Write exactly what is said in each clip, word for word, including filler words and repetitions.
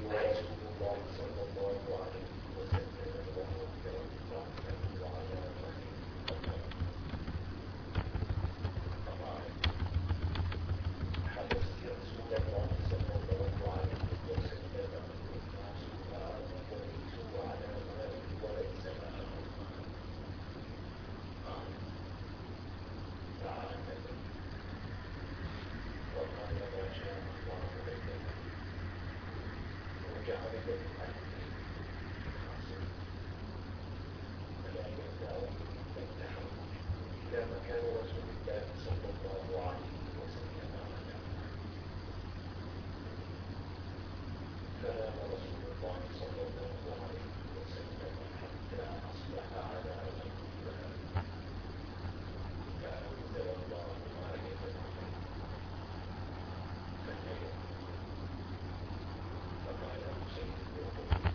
ورسول الله صلى الله عليه وسلم ومغفرة رحمته على رحمه طبعا حدث رسول الله صلى الله عليه وسلم الناس وليسوا على ماء وليس معهم قال تعالى وقال ما شاء الله بيننا وجعل بين أهله فلا يدعون بينهم إلى مكان رسول الله صلى الله عليه وسلم عنه فنام رسول الله صلى الله عليه وسلم حتى أصبح على غيرها فأنزل الله آية فنام فقال حسين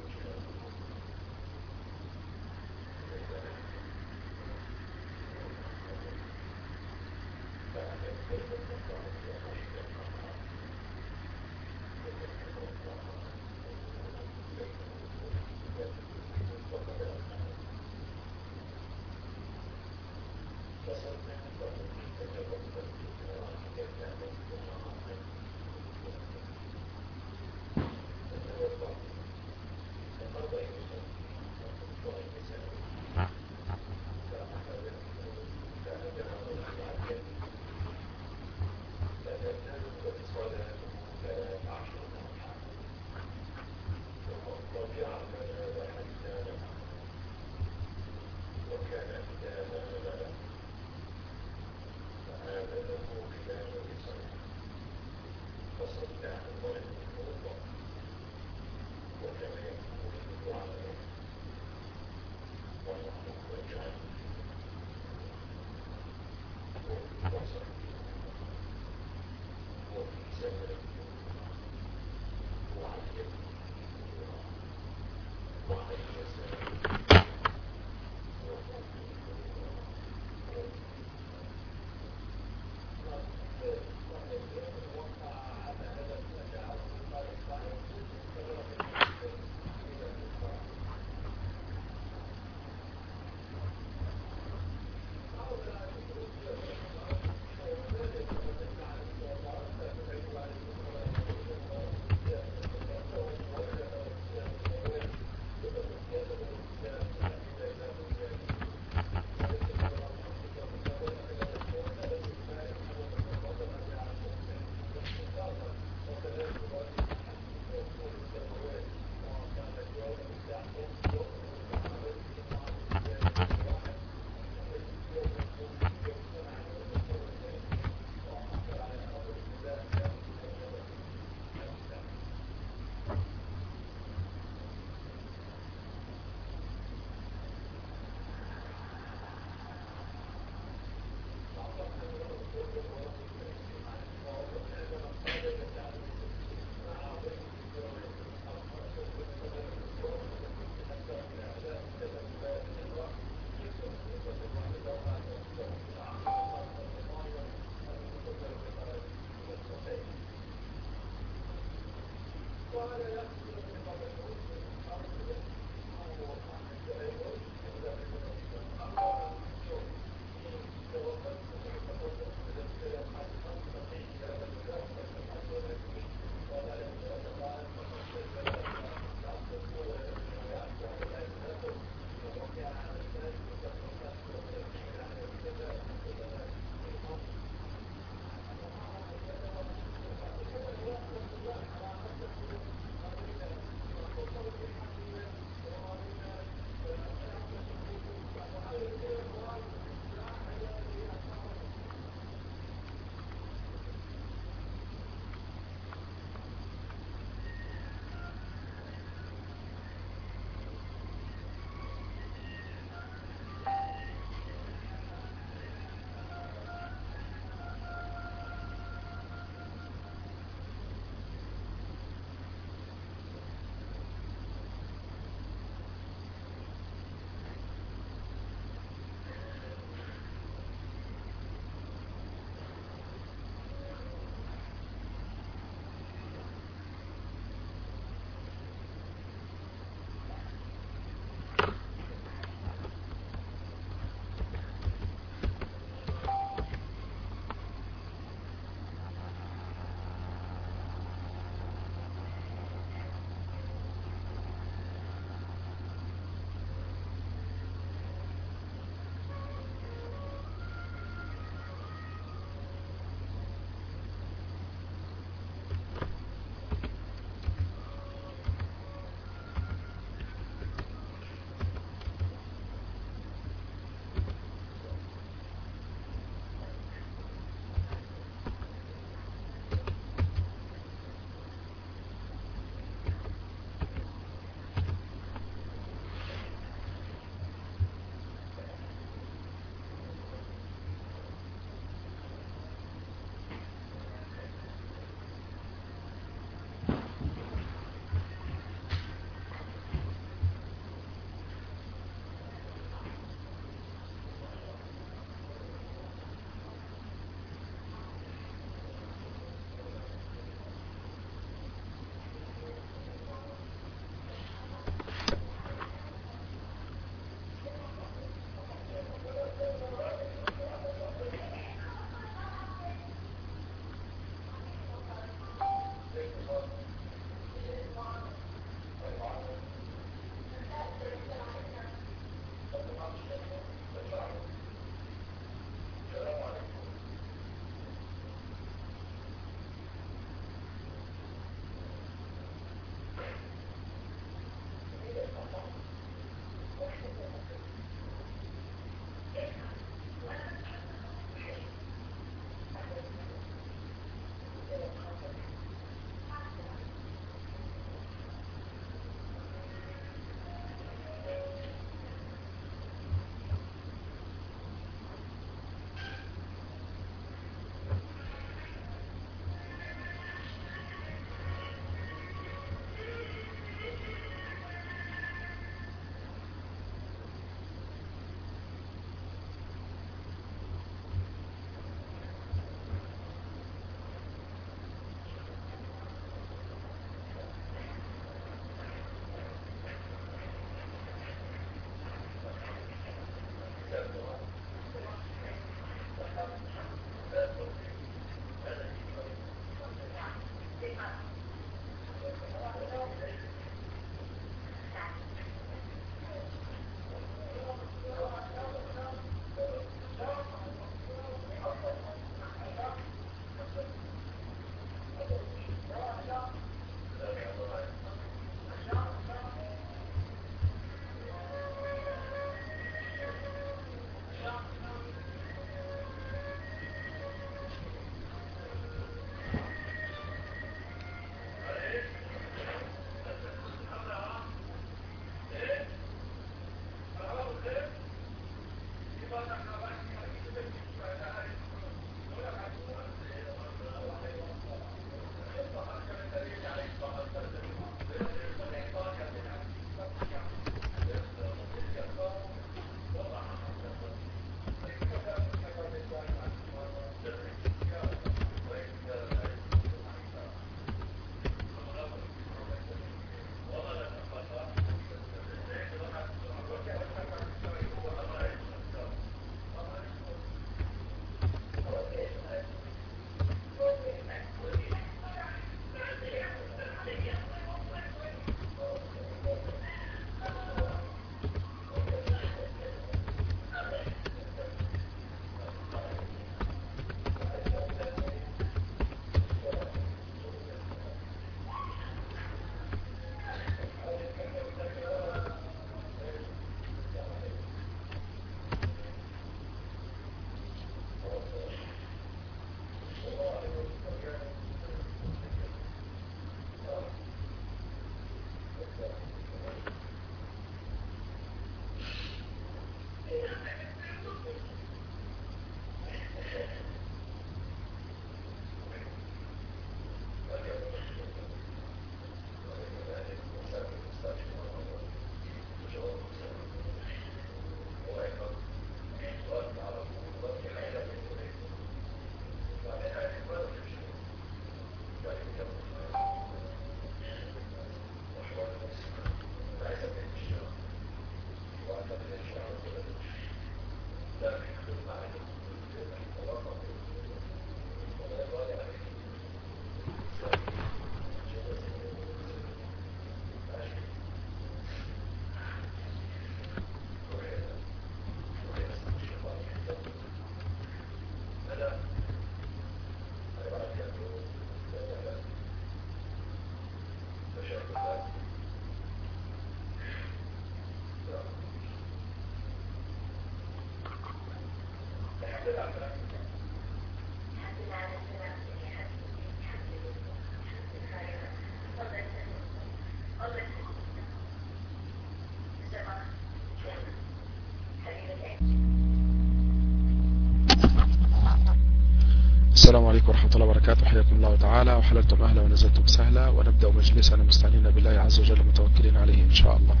السلام عليكم ورحمة الله وبركاته. حياكم الله تعالى، وحللتم أهلا ونزلتم سهلا، ونبدأ مجلسنا مستعينين بالله عز وجل متوكلين عليه إن شاء الله.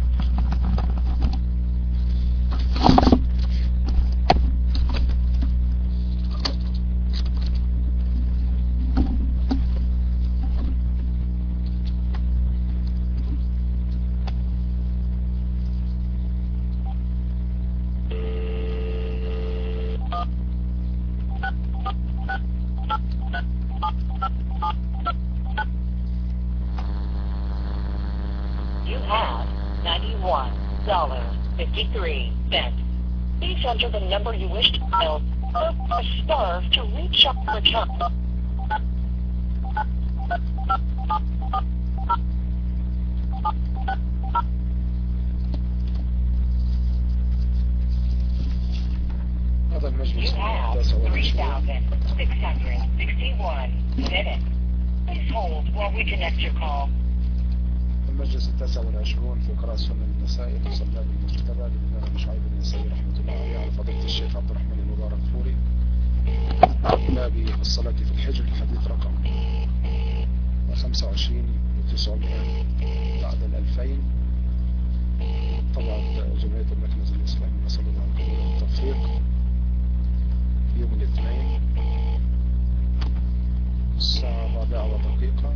You have ninety-one dollars and fifty-three cents. Please enter the number you wish to dial or press star to reach our account. هذا المجلس You have three thousand six hundred sixty-one minutes. Please hold while we connect your call. المجلس التاسع والعشرون في قراءة سنن النسائي مصلى بالمجتبى للإمام شعيب بن النسائي رحمة الله عليه على فضيلة الشيخ عبد الرحمن المبارك فوري في باب الصلاة في الحجر، الحديث رقم خمسة وعشرين وتسعمائة بعد الألفين. طبعا جمعية المكنز الإسلامي نسأل الله القبول والتوفيق. يوم الاثنين الساعة الرابعة ودقيقة.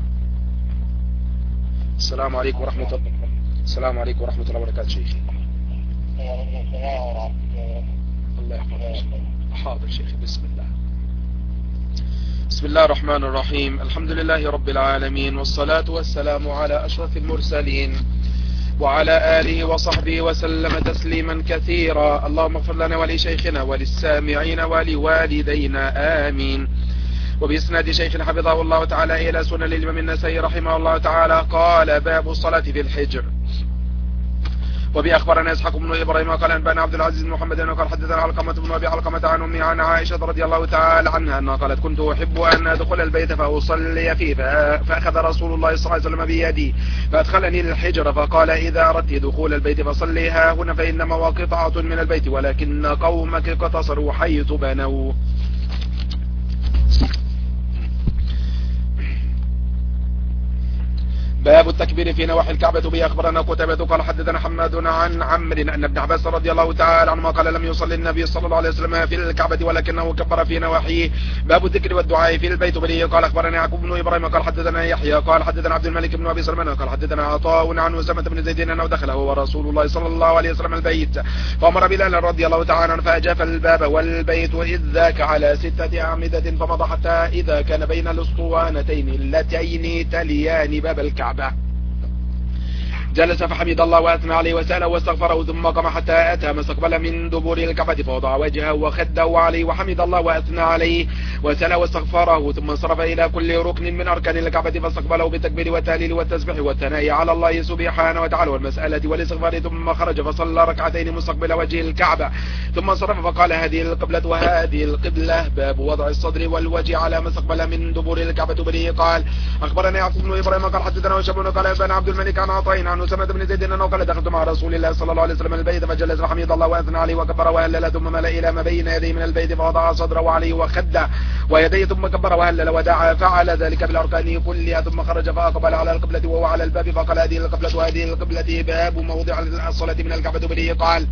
السلام عليكم ورحمة الله السلام عليكم ورحمة الله وبركاته شيخي. الله يحفظك. حاضر شيخي. بسم الله بسم الله الرحمن الرحيم. الحمد لله رب العالمين، والصلاة والسلام على أشرف المرسلين وعلى آله وصحبه وسلم تسليما كثيرا. اللهم اغفر لنا ولشيخنا وللسامعين ولوالدينا آمين. وبإسناد شيخنا حفظه الله تعالى إلى سنن الإمام النسائي رحمه الله تعالى قال: باب الصلاة في الحجر. وبأخبرنا إسحاق بن إبراهيم قال أنبأنا عبد العزيز بن محمد أنه قال حدثنا علقمة بن أبي علقمة عن أمي عن عائشة رضي الله تعالى عنها أنها قالت: كنت أحب أن أدخل البيت فأصلي فيه، فأخذ رسول الله صلى الله عليه وسلم بيدي فأدخلني للحجر فقال: إذا أردت دخول البيت فصلي ها هنا فإنما هو قطعة من البيت ولكن قومك اقتصروا حيث بنوا. باب التكبير في نواحي الكعبة. به أخبرنا قتيبة قال حدثنا حماد عن عمرو أن ابن عباس رضي الله تعالى عنهما قال: لم يصلي النبي صلى الله عليه وسلم في الكعبة ولكنه كبر في نواحيه. باب الذكر والدعاء في البيت. به قال أخبرنا يعقوب بن إبراهيم قال حدثنا يحيى قال حدثنا عبد الملك بن أبي سلمان قال حدثنا عطاء عن أسامة بن زيد أنه دخل هو ورسول الله صلى الله عليه وسلم البيت فأمر بلال رضي الله تعالى عنه فأجاف الباب والبيت إذ ذاك على ستة أعمدة فمضى حتى إذا كان بين الأسطوانتين اللتين تليان باب الكعبة جلس فحمد الله وأثنى عليه وسأله واستغفره ثم قام حتى أتى ما استقبل من دبر الكعبة فوضع وجهه وخده عليه وحمد الله وأثنى عليه وسأله واستغفره ثم انصرف إلى كل ركن من أركان الكعبة فاستقبله بالتكبير والتهليل والتسبيح والثناء على الله سبحانه وتعالى والمسألة والاستغفار ثم خرج فصلى ركعتين مستقبل وجه الكعبة ثم انصرف فقال: هذه القبلة وهذه القبلة. باب وضع الصدر والوجه على ما استقبل من دبر الكعبة. به قال أخبرنا يعقوب بن إبراهيم قال حدثنا وشبون قال ابن عبد الملك عن عطاء عن أسامة بن زيد أنه قال: دخلت مع رسول الله صلى الله عليه وسلم البيت فجلس فحمد الله وأثنى عليه وكبر وهلل ثم ملأ إلى ما بين يديه من البيت فوضع صدره عليه وخده ويديه ثم كبر وهلل ودعا فعل ذلك بالأركان كلها ثم خرج فأقبل على القبلة وهو على الباب فقال: هذه القبلة وهذه القبلة. باب موضع الصلاة من الكعبة. به قال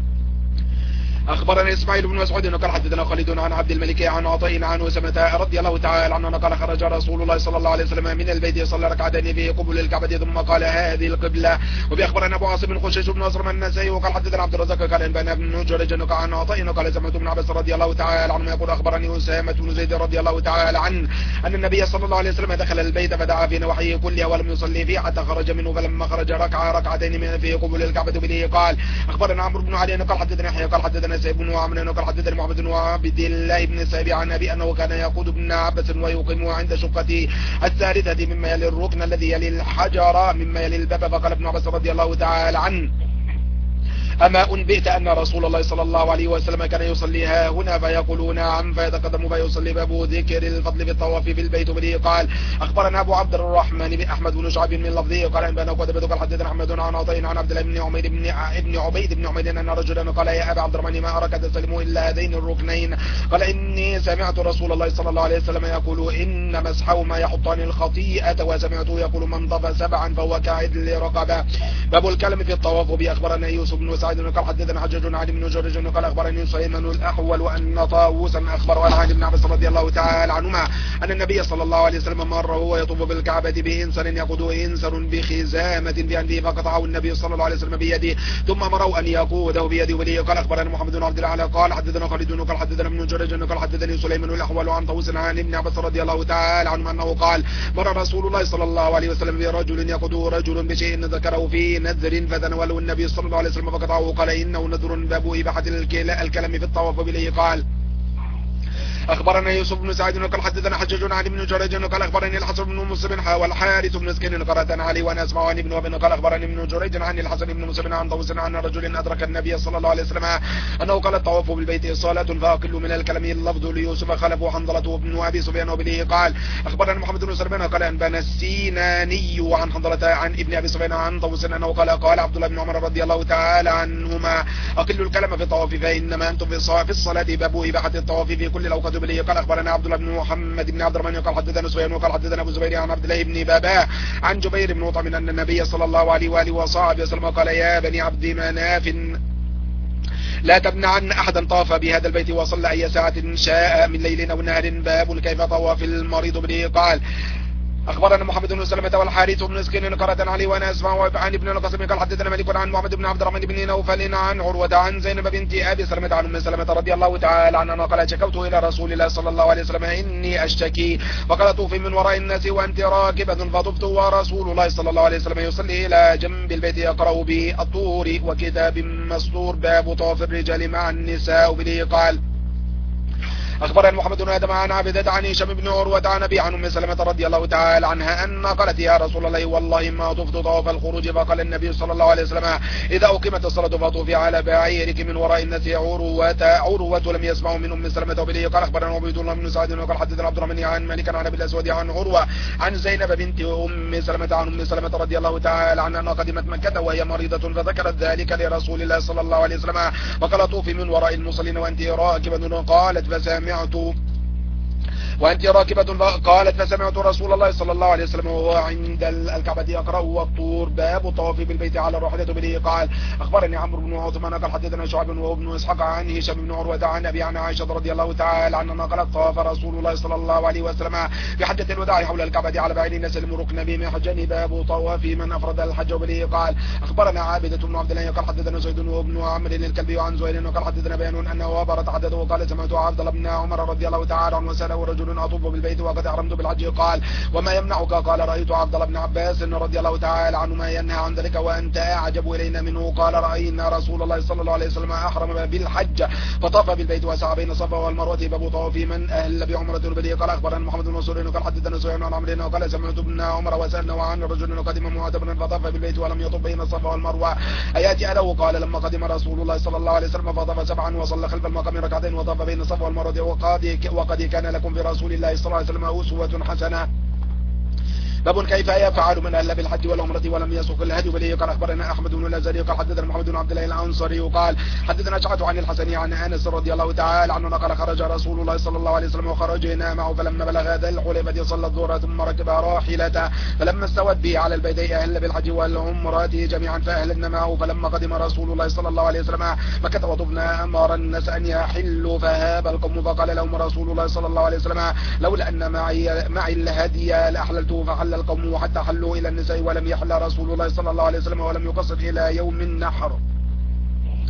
أخبرنا إسماعيل بن مسعود قال حدثنا خالد عن عبد الملك عن عطاء عن أسامة رضي الله تعالى عنه قال: خرج رسول الله صلى الله عليه وسلم من البيت صلى ركعتين في قبل الكعبة ثم قال: هذه القبلة. وبأخبرنا أبو عاصم خشيش بن نصر من النسائي وقال حدثنا عبد الرزاق قال أنبأنا ابن جريج عن عطاء قال: سمعت ابن عباس رضي الله تعالى عنه يقول: أخبرني أسامة بن زيد رضي الله تعالى عنه أن النبي صلى الله عليه وسلم دخل البيت فدعا في نواحيه كلها ولم يصلي فيه حتى خرج منه فلما خرج ركع ركعتين من في قبل الكعبة. به قال أخبرنا عمرو بن علي قال حدثنا يحيى قال حدثنا سيد بن عمرو قال حدثني محمد بن عبد الله بن سابع عن أبي أنه كان يقود ابن عباس ويقيم عند شقة الثالثة مما يلي الركن الذي يلي الحجر مما يلي الباب. فقال ابن عباس رضي الله تعالى عنه: أما أنبئت أن رسول الله صلى الله عليه وسلم كان يصليها هنا؟ فيقول نعم، فيتقدم فيصلي. باب ذكر الفضل بالطواف بالبيت. به قال أخبرنا أبو عبد الرحمن بن أحمد بن شعيب من لفظه قال إن بنا قتيبة قال حدثنا أحمد عن عطاء عن عبد الله بن عمير بن ابن عبيد بن عمير أن رجلا قال يا أبا عبد الرحمن ما أراك تستلم إلا هذين الركنين؟ قال إني سمعت رسول الله صلى الله عليه وسلم يقول إن مسحهما يحطان الخطيئة، وسمعته يقول من طاف سبعا فهو كعدل رقبة. باب الكلام في الطواف. به أخبرنا يوسف بن سعيد قال حدثنا حجاج عن ابن جريج قال أخبرني سليمان الأحول أن طاووسا أخبر عن ابن عباس رضي الله تعالى عنهما أن النبي صلى الله عليه وسلم مر وهو يطوف بالكعبة بإنسان يقود إنسان بخزامة بأنفه فقطعه النبي صلى الله عليه وسلم بيده ثم مروا أن يقوده بيده. وليه قال أخبرنا محمد بن عبد الأعلى قال حدثنا خالد قال حدثنا ابن جريج قال حدثني سليمان الأحول عن طاووس عن ابن عباس رضي الله تعالى عنه أنه قال مر رسول الله صلى الله عليه وسلم برجل يقود رجل بشيء ذكره في نذر فتناوله النبي صلى الله عليه وسلم فقطعه قال إنه نذر باب إباحة الكلام في الطواف. بليه قال أخبرنا يوسف بن سعيد قال حدثنا حجاج عن ابن جريج قال أخبرني الحسن بن مسلم والحارث بن مسكين قرأتنا علي وأنا أسمع عن ابن وابن قال أخبرني ابن جريج عن الحسن بن مسلم عن طاووس عن رجل أدرك النبي صلى الله عليه وسلم أنه قال الطواف بالبيت صلاة فأقل من الكلام اللفظ ليوسف خلف حنظلة بن أبي سفيان. وبه قال أخبرنا محمد بن سلمان قال أنبانا السيناني عن حنظلة عن ابن أبي سفيان عن طاووس أنه قال قال عبد الله بن عمر رضي الله تعالى عنهما أقل الكلام في الطواف فإنما أنتم في الصلاة. باب إباحة الطواف في كل الأوقات. بليه قال أخبرنا عبد الله بن محمد بن عبد الرحمن قال حدثنا سفيان وقال حدثنا ابو زبير عن عبد الله بن بابا عن جبير بن مطعم ان النبي صلى الله عليه واله وصحبه وسلم قال يا بني عبد مناف لا تمنعن أحدا طاف بهذا البيت وصلى أي ساعة شاء من ليل أو نهار. باب كيف طواف المريض. به قال أخبرنا محمد بن سلمة والحارث بن مسكين قرأت علي وأنا أسمع عن ابن القاسم قال حدثنا مالك عن محمد بن عبد الرحمن بن نوفل عن عروة عن زينب بنت أبي سلمة عن أم سلمة رضي الله تعالى عنها قال شكوت إلى رسول الله صلى الله عليه وسلم إني أشتكي فقال طوفي من وراء الناس وأنت راكبة فطفت ورسول الله صلى الله عليه وسلم يصلي إلى جنب البيت يقرأ بالطور وكتاب مسطور. باب طواف الرجال مع النساء. به قال أخبرنا محمد بن آدم عن عبدة عن هشام بن عروة عن أبي عن أم سلمة رضي الله تعالى عنها أن قالت يا رسول الله والله ما طفت طواف الخروج. فقال النبي صلى الله عليه وسلم إذا أقيمت الصلاة فطوفي على بعيرك من وراء الناس. عروة عروة لم يسمعوا من أم سلمة. وبه قال أخبرنا عبيد الله بن سعد وقال حدثنا عبد الرحمن عن مالك عن أبي الأسود عن عروة عن زينب بنت أم سلمة عن أم سلمة رضي الله تعالى عنها أنها قدمت مكة وهي مريضة فذكرت ذلك لرسول الله صلى الله عليه وسلم فقال طوفي من وراء المصلين وأنت راكبة. قالت فسمعت وأنت راكبة قالت فسمعت رسول الله صلى الله عليه وسلم وهو عند الكعبة يقرأ والطور. باب الطواف بالبيت على الراحلة. به قال أخبرني عمرو بن عثمان قال حدثنا شعب وابن إسحاق عن هشام بن عروة عن أبي عن عائشة رضي الله تعالى عنها قالت طاف رسول الله صلى الله عليه وسلم في حجة الوداع حول الكعبة على بعير يسلم ركن به محجن. باب طواف من أفرد الحج. به قال أخبرنا عابدة بن عبد الله قال حدثنا زيد وابن عمرو الكلبي عن زهير قال حدثنا بيان أنه أبرت حدثه وقال سمعت عبد الله بن عمر رضي الله تعالى عنه وسأله رجل أطوف بالبيت وقد أحرمت بالحج قال وما يمنعك؟ قال رأيت عبد الله بن عباس رضي الله تعالى عنهما ينهى عن ذلك وأنت أعجب إلينا منه. قال رأينا رسول الله صلى الله عليه وسلم أحرم بالحج فطاف بالبيت وسعى بين الصفا والمروة. باب طواف من أهل بعمرة. به قال أخبرنا محمد بن منصور قال حدثنا سفيان عن عمرو قال سمعت ابن عمر وسألنا عن رجل قدم معتمرا فطاف بالبيت ولم يطف بين الصفا والمروة أياتي أله؟ قال لما قدم رسول الله صلى الله عليه وسلم فطاف سبعا وصلى خلف المقام ركعتين وطاف بين الصفا والمروة وقد وقد كان لكم برسول الله صلى الله عليه وسلم أسوة حسنة. باب كيف يفعل من أهل بالحج والعمرة ولم يسوق الهدي. به قال أخبرنا أحمد بن الأزهري قال حدثنا محمد بن عبد الله الأنصاري قال حدثنا شعث عن الحسن عن أنس رضي الله تعالى عنه قال خرج رسول الله صلى الله عليه وسلم وخرجنا معه فلما بلغ ذا الحليفة صلى الظهر ثم ركب راحلته فلما استوت به على البيت أهل بالحج والعمرة جميعا فأهلنا معه. فلما قدم رسول الله صلى الله عليه وسلم مكة وطفنا أمر الناس أن يحلوا فهاب القوم فقال لهم رسول الله صلى الله عليه وسلم لولا أن معي, معي الهدي لأحللته فحل القوم حتى حلوا إلى النساء ولم يحل رسول الله صلى الله عليه وسلم ولم يقصر إلى يوم النحر.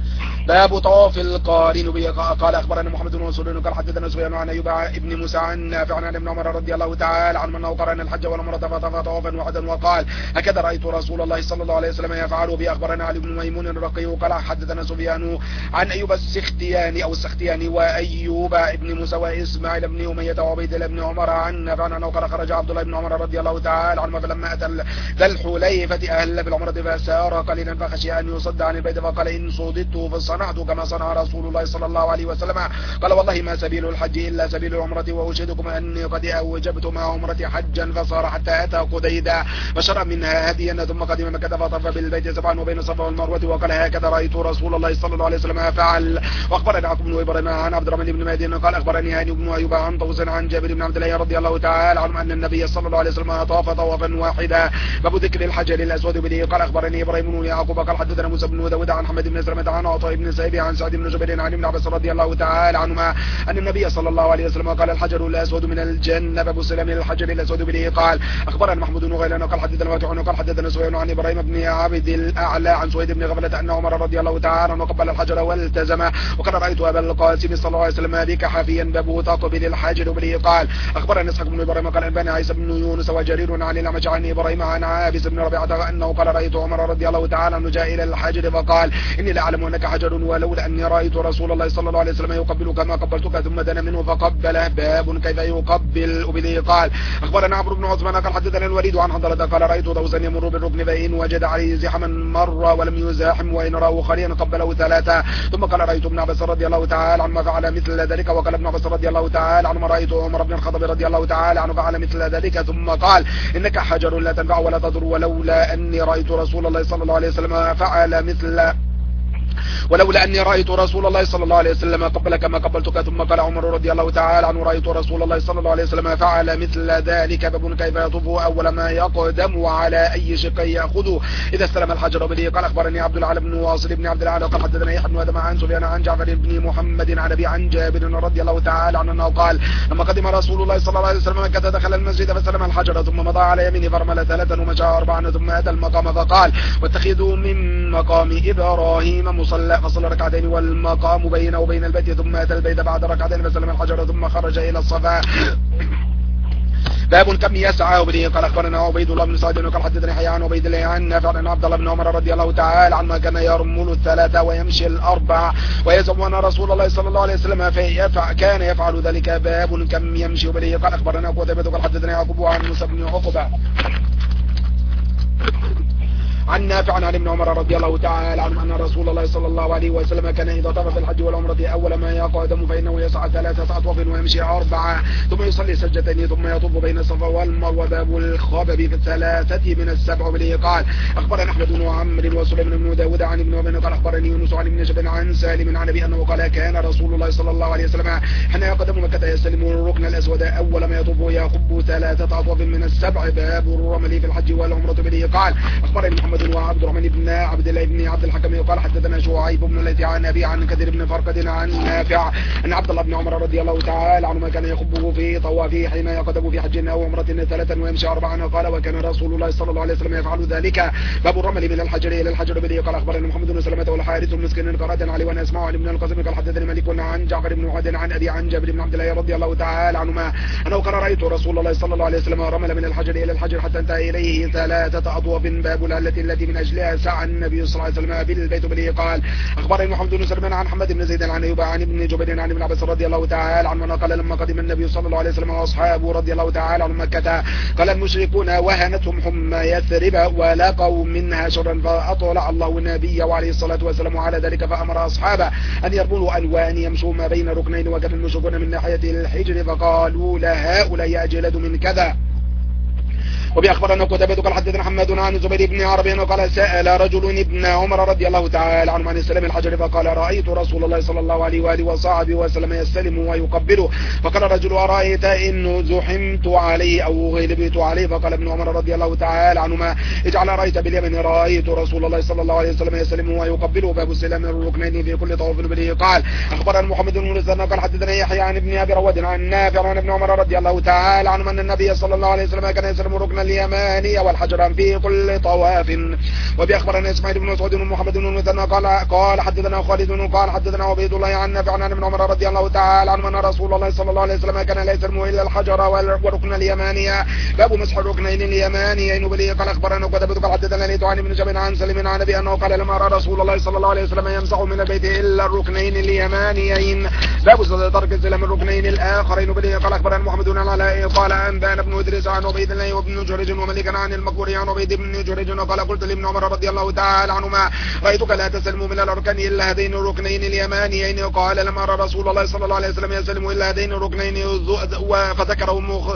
باب طواف القارن به. قال اخبرنا محمد بن منصور قال حدثنا سفيان عن ايوب ابن موسى عن نافع عن ابن عمر رضي الله تعالى عنه انه قرن الحج والعمرة فطاف طوافا واحدا وقال هكذا رايت رسول الله صلى الله عليه وسلم يفعل به. اخبرنا علي بن ميمون الرقي قال حدثنا سفيان عن ايوب السختياني او السختياني وايوب ابن موسى واسماعيل بن اميه وعبيد الله بن عمر عن نافع انه قال خرج عبد الله بن عمر رضي الله تعالى عنه فلما اتى ذا الحليفة اهل بالعمرة فسار قليلا فخشي ان يصد عن البيت فقال ان صددت فصنعت كما صنع رسول الله صلى الله عليه وسلم. قال والله ما سبيل الحج الا سبيل العمرة واشهدكم اني قد اوجبت مع عمرتي حجا. فصار حتى اتى قديدا فشرب منها هديا ثم قدم مكة فطاف بالبيت سبعا وبين الصفا والمروة وقال هكذا رايت رسول الله صلى الله عليه وسلم فعل. واخبرنا عقب بن ابراهيم عن عبد الرحمن بن مهدي قال اخبرني هاني بن ايوب عن طوس عن جابر بن عبد الله رضي الله تعالى عنه ان النبي صلى الله عليه وسلم طاف طوافا واحدا. باب ذكر الحجر الاسود به. قال اخبرني ابراهيم بن يعقوب قال حدثنا موسى بن داود عن حمد بن سلمة عن عطاء بن سعيد عن سعد بن جبير عن ابن عباس رضي الله تعالى عنهما ان النبي صلى الله عليه وسلم قال الحجر الاسود من الجنة. باب السلام من الحجر الاسود به. قال اخبرنا محمود بن غيلان قال حدثنا واتع قال حدثنا سفيان عن ابراهيم بن عبد الاعلى عن سويد بن غفلة ان عمر رضي الله تعالى عنه قبل الحجر والتزمه. وقال رايت ابا القاسم صلى الله عليه وسلم بك حافيا باب تقبل الحجر به. قال اخبرنا اسحاق بن ابراهيم قال انباني عيسى بن يونس وجرير عن الاعمش عن ابراهيم عن عابس بن ربيعه انه قال رايت عمر رضي الله تعالى عنه جاء الى الحجر فقال اني لاعلم انك حجر ولولا اني رايت رسول الله صلى الله عليه وسلم يقبلك ما قبلتك ثم دنا منه فقبله. باب كيف يقبل به. قال اخبرنا عمرو بن عثمان قال حدثنا الوليد عن حنظلة قال رايت دوسا يمر بالركن فان وجد عليه زحما مر ولم يزاحم وان راه خاليا قبله ثلاثه. ثم قال رايت ابن عباس رضي الله تعالى عنه فعل مثل ذلك. وقال ابن عباس رضي الله تعالى عنه رايت عمر بن الخطاب رضي الله تعالى عنه فعل مثل ذلك. ثم قال انك حجر لا تنفع ولا تضر ولولا اني رايت رسول الله صلى الله عليه وسلم فعل مثل ولولا أني رأيت رسول الله صلى الله عليه وسلم قبلك ما قبلتك. ثم قال عمر رضي الله تعالى عنه رأيت رسول الله صلى الله عليه وسلم فعل مثل ذلك. باب كيف يطوف أول ما يقدم وعلى أي شق يأخذ إذا استلم الحجر به. قال أخبرني عبد العال بن واصل بن عبد العال قال حدثنا يحيى بن آدم عن سفيان عن جعفر بن محمد عن أبي عن جابر رضي الله تعالى عنه قال لما قدم رسول الله صلى الله عليه وسلم مكة دخل المسجد فاستلم الحجر ثم مضى على يمينه فرمل ثلاثا ومشى أربعا ثم أتى المقام فقال واتخذوا من مقام إبراهيم مصلى فصلى ركعتين والمقام بينه وبين البيت. ثم أتى البيت بعد ركعتين فسلم الحجر ثم خرج إلى الصفا. باب كم يسعى به. قال اخبرنا عبيد الله بن سعد قال حدثني يحيى عن عبيد الله عن نافع عن عبد الله بن عمر رضي الله تعالى عنه كان يرمل الثلاثه ويمشي الاربعه ويزعم ان رسول الله صلى الله عليه وسلم فيفعل كان يفعل ذلك. باب كم يمشي به. قال اخبرنا قتيبة قال حدثني يعقوب عن موسى بن عقبة عن نافع عن ابن عمر رضي الله تعالى عنه أن رسول الله صلى الله عليه وسلم كان إذا طاف في الحج والعمرة أول ما يقدم فإنه يسعى ثلاثة أطواف ويمشي أربعة ثم يصلي سجدتين ثم يطوف بين الصفا والمروة. باب الخبب في الثلاثة من السبع به. قال أخبرنا أحمد بن عمرو وسليمان بن داود عن ابن وبن قال أخبرني يونس عن ابن شباب عن سالم عن أبي أنه قال كان رسول الله صلى الله عليه وسلم حين يقدم مكة يستلم الركن الأسود أول ما يطوف ويخب ثلاثة أطواف من السبع. باب الرمل في الحج والعمرة به. قال أخبرني محمد وعبد الرحمن بن عبد الله بن عبد الحكم قال حدثنا شعيب بن الذي عن أبي عن كثير بن فرقد عن نافع أن عبد الله بن عمر رضي الله تعالى عنه كان يخبه في طوافه حين يقدم في حج أو عمرة ثلاثا ويمشي أربعا. قال وكان رسول الله صلى الله عليه وسلم يفعل ذلك. باب الرمل من الحجر إلى الحجر به. قال أخبرنا محمد بن سلمة والحارث المسكين قراءة علي وأنا أسمع عن ابن القاسم قال حدثني مالك عن جعفر بن عدن عن أبي عن جابر بن عبد الله رضي الله تعالى عنهما أنه قال رأيت رسول الله صلى الله عليه وسلم رمل من الحجر إلى الحجر حتى انتهى إليه ثلاثة أطواف. باب التي التي من أجلها سعى النبي صلى الله عليه وسلم بالبيت به. قال أخبرني محمد بن سلمان عن حمد بن زيد عن أيوب عن ابن جبير عن ابن عباس رضي الله تعالى عنه قال لما قدم النبي صلى الله عليه وسلم وأصحابه رضي الله تعالى عنهم مكة قال المشركون وهنتهم حمى يثرب ولقوا منها شرا فأطلع الله النبي عليه الصلاة والسلام على ذلك فأمر أصحابه أن يرملوا ألوان يمشوا ما بين ركنين وكان المشركون من ناحية الحجر فقالوا لهؤلاء أجلد من كذا. وبأخبرنا قتيبة قال حدثنا حماد عن زبير بن عربي قال سأل رجل ابن عمر رضي الله تعالى عنه عن استلام الحجر فقال رأيت رسول الله صلى الله عليه وآله وصحبه وسلم يستلم ويقبله. فقال الرجل أرأيت إن زحمت عليه أو غلبت عليه. فقال ابن عمر رضي الله تعالى عنهما اجعل رأيت باليمن. رأيت رسول الله صلى الله عليه وسلم يستلم ويقبله. باب السلام الركنين في كل طواف به. قال أخبرنا محمد بن مسلم قال حدثنا يحيى عن ابن أبي رواد عن نافع عن ابن عمر رضي الله تعالى عنه أن النبي صلى الله عليه وسلم كان يستلم ركن اليماني والحجر في كل طواف. وبي أخبرنا إسماعيل بن مسعود ومحمد بن المثنى قال قال حدثنا خالد قال حدثنا عبيد الله عن نافع عن ابن عمر رضي الله تعالى عنه أن رسول الله صلى الله عليه وسلم كان لا يسلم إلا الحجر وركن اليمانية. باب مسح الركنين اليمانيين. وبه قال أخبرنا قتيبة قال حدثنا ليث عن ابن جبل عن سلم عن أبي أنه قال لما رأى رسول الله صلى الله عليه وسلم يمسح من البيت إلا الركنين اليمانيين. باب ترك استلام الركنين الآخرين. وبه قال أخبرنا محمد بن العلاء قال أنبأنا ابن إدريس عن عبيد الله وابن جريج وملك عن المقبور عن عبيد بن جريج قال قلت لابن عمر رضي الله تعالى عنهما رأيتك لا تسلم من الأركان إلا هذين الركنين اليمانيين. قال لما رأى رسول الله صلى الله عليه وسلم يسلم إلا هذين الركنين فذكره مخ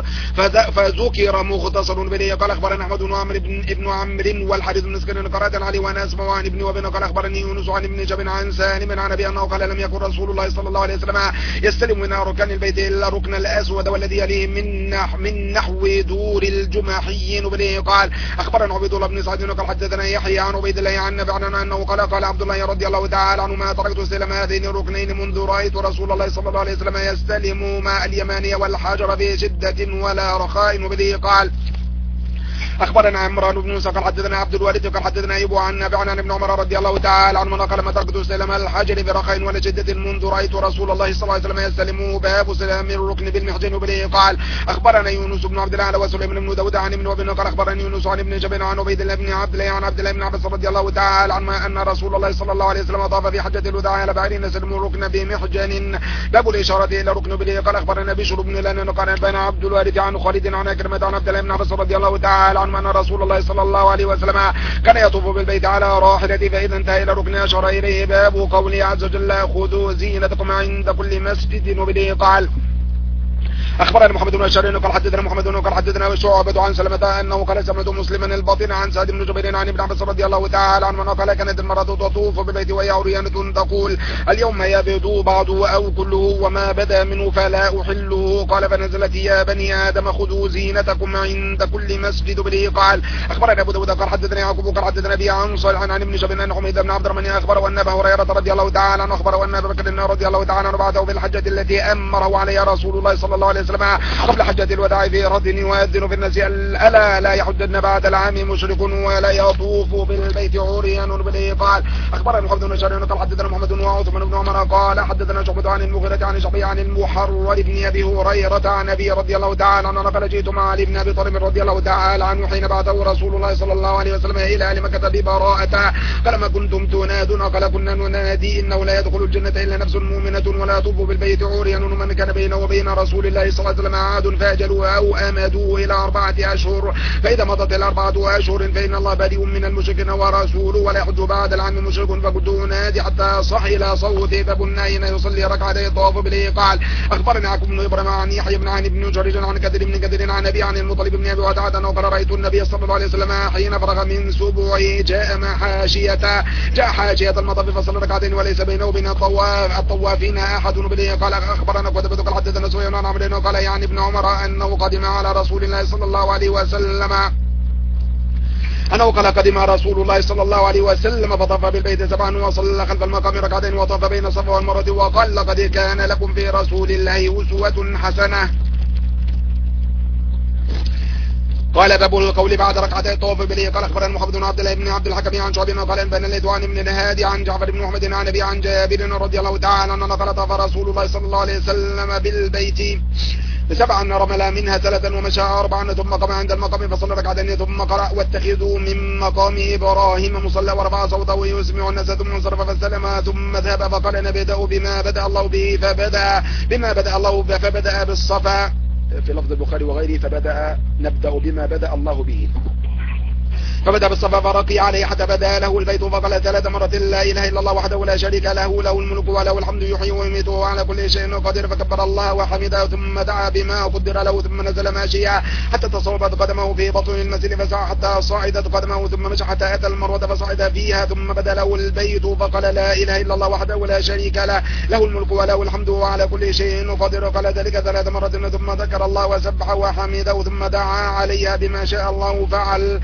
فذكر مختصر. به قال أخبرنا أحمد بن عمرو بن ابن عمرو والحارث بن مسكين قرأت علي وأنا أسمع عن ابن وبن قال أخبرني يونس عن ابن جبل عن سالم عن أبي أنه قال لم يكن رسول الله صلى الله عليه وسلم يستلم من أركان البيت إلا ركن الأسود والذي يليه من نحو من نحو دور الجماحيين. وبه قال أخبرنا عبيد الله بن سعد قال حدثنا يحيى عن عبيد الله عن نافع أنه قال قال عبد الله رضي الله تعالى عنه ما تركت استلم هذين الركنين منذ رأيت رسول الله صلى الله عليه وسلم يستلم ماء اليماني والحجر في شدة ولا رخاء. وبه قال أخبرنا عمران بن موسى قال حدثنا عبد الوارث قال حدثنا أيوب عن نافع عن ابن عمر رضي الله تعالى عنه قال ما تركت استلم الحجر برخاء ولا شدة منذ رأيت رسول الله صلى الله عليه وسلم يستلم. باب سلام الركن بالمحجن. وبه قال أخبرنا يونس بن عبد الله وسليمان بن داود عن ابن وبن قال أخبرني يونس عن ابن جبل عن عبيد الله بن عبد الله عن عبد الله بن عباس رضي الله تعالى عنه أن رسول الله صلى الله عليه وسلم طاف في حجة الوداع على بعير يسلم الركن بمحجن. باب الإشارة إلى ركن. به قال أخبرنا بشر بن لان قال بين عبد الوارث عن خالد عن كلمة عن عبد الله بن عباس رضي الله تعالى عنه أن رسول الله صلى الله عليه وسلم كان يطوف بالبيت على راحلته فإذا انتهى إلى ركن أشار إليه. باب قوله عز وجل خذوا زينتكم عند كل مسجد. وبه قال أخبرنا محمد بن بشار قال حدثنا محمد بن قال حدثنا شعبة عن سلمة أنه قال سمعت مسلما الباطن عن سعد بن جبير عن ابن عباس رضي الله تعالى عنه قال كانت المرأة تطوف بالبيت وهي عريانة تقول اليوم يبدو بعضه أو كله وما بدا منه فلا أحله. قال فنزلت يا بني آدم خذوا زينتكم عند كل مسجد. به قال أخبرنا أبو داود قال حدثنا يعقوب قال حدثنا أبي عن صالح عن ابن شهاب أن حميد بن عبد الرحمن أخبر وأن أبا هريرة رضي الله تعالى عنه أخبر وأن أبا بكر رضي الله تعالى عنه بعثه بالحجة التي أمره عليها رسول الله صلى الله عليه وسلم قبل حجة الوداع في رد يؤذن في الناس ألا لا يحجن بعد العام مشرك ولا يطوف بالبيت عريان. به قال أخبرنا محمد بن بشار قال حدثنا محمد بن عثمان بن عمر قال حدثنا شعبة عن المغيرة عن شعبي عن المحرر بن أبي هريرة عن أبي رضي الله تعالى عنه قال جئت مع علي بن أبي طالب رضي الله تعالى عنه حين بعثه رسول الله صلى الله عليه وسلم إلى أهل مكة ببراءة قال ما كنتم تنادون قال كنا ننادي إنه لا يدخل الجنة إلا نفس مؤمنة ولا يطوف بالبيت عريان من كان بينه وبين رسول الله صلى الله عليه وسلم عاد فاجلوا أو أمدوا إلى أربعة أشهر فإذا مضت الأربعة أشهر فإن الله بريء من المشركين ورسوله ولا يحج بعد العام مشرك فكنت أنادي حتى صح إلى صوتي فبن أين يصلي ركعتين طواف به. قال أخبرني عقب بن إبراهيم عن يحيى بن عن ابن جريج عن كثير بن كثير عن أبي عن المطلب بن أبي وداعة أنه قال رأيت النبي صلى الله عليه وسلم حين فرغ من سبوعه جاء مع حاشية جاء حاشية المطاف فصلى ركعتين وليس بينه وبين الطواف الطوافين أحد. به قال أخبرنا قتيبة قال حدثنا سفيان عن عمرو قال يعني ابن عمر أنه قدم على رسول الله صلى الله عليه وسلم أنه قال قدم رسول الله صلى الله عليه وسلم فطاف بالبيت سبعا وصلى خلف المقام ركعتين وطاف بين الصفا والمروة وقال لقد كان لكم في رسول الله أسوة حسنة. قال باب القول بعد ركعتي الطواف بالبيت. قال أخبرنا محمد بن عبد الله بن عبد الحكم عن شعبة قال أنبأنا الليث عن ابن الهادي عن جعفر بن محمد عن أبي عن جابر رضي الله تعالى عنه قال طاف رسول الله صلى الله عليه وسلم بالبيت سبعا رملا منها ثلاثا ومشى أربعا ثم قام عند المقام فصلى ركعتين ثم قرأ واتخذوا من مقام إبراهيم مصلى ورفع صوته يسمع الناس ثم انصرف فاستلم ثم ذهب فقال نبدأ بما بدأ الله به فبدأ بما بدأ الله به فبدأ بالصفا في لفظ البخاري وغيره فبدأ نبدأ بما بدأ الله به فبدأ بالصفا فرقي عليه حتى بدا له البيت فقال ثلاث مرات لا إله إلا الله وحده لا شريك له له الملك وله الحمد يحيي ويميت وهو على كل شيء قدير فكبر الله وحمده ثم دعا بما قدر له ثم نزل ماشيا حتى تصوبت قدمه في بطن المسجد فسعى حتى صعدت قدمه ثم مشى حتى أتى المروة فصعد فيها ثم بدا له البيت فقال لا إله إلا الله وحده لا شريك له له الملك وله الحمد وهو على كل شيء قدير قال ذلك ثلاث مرات ثم ذكر الله وسبح وحمده ثم دعا عليها بما شاء الله فعل بما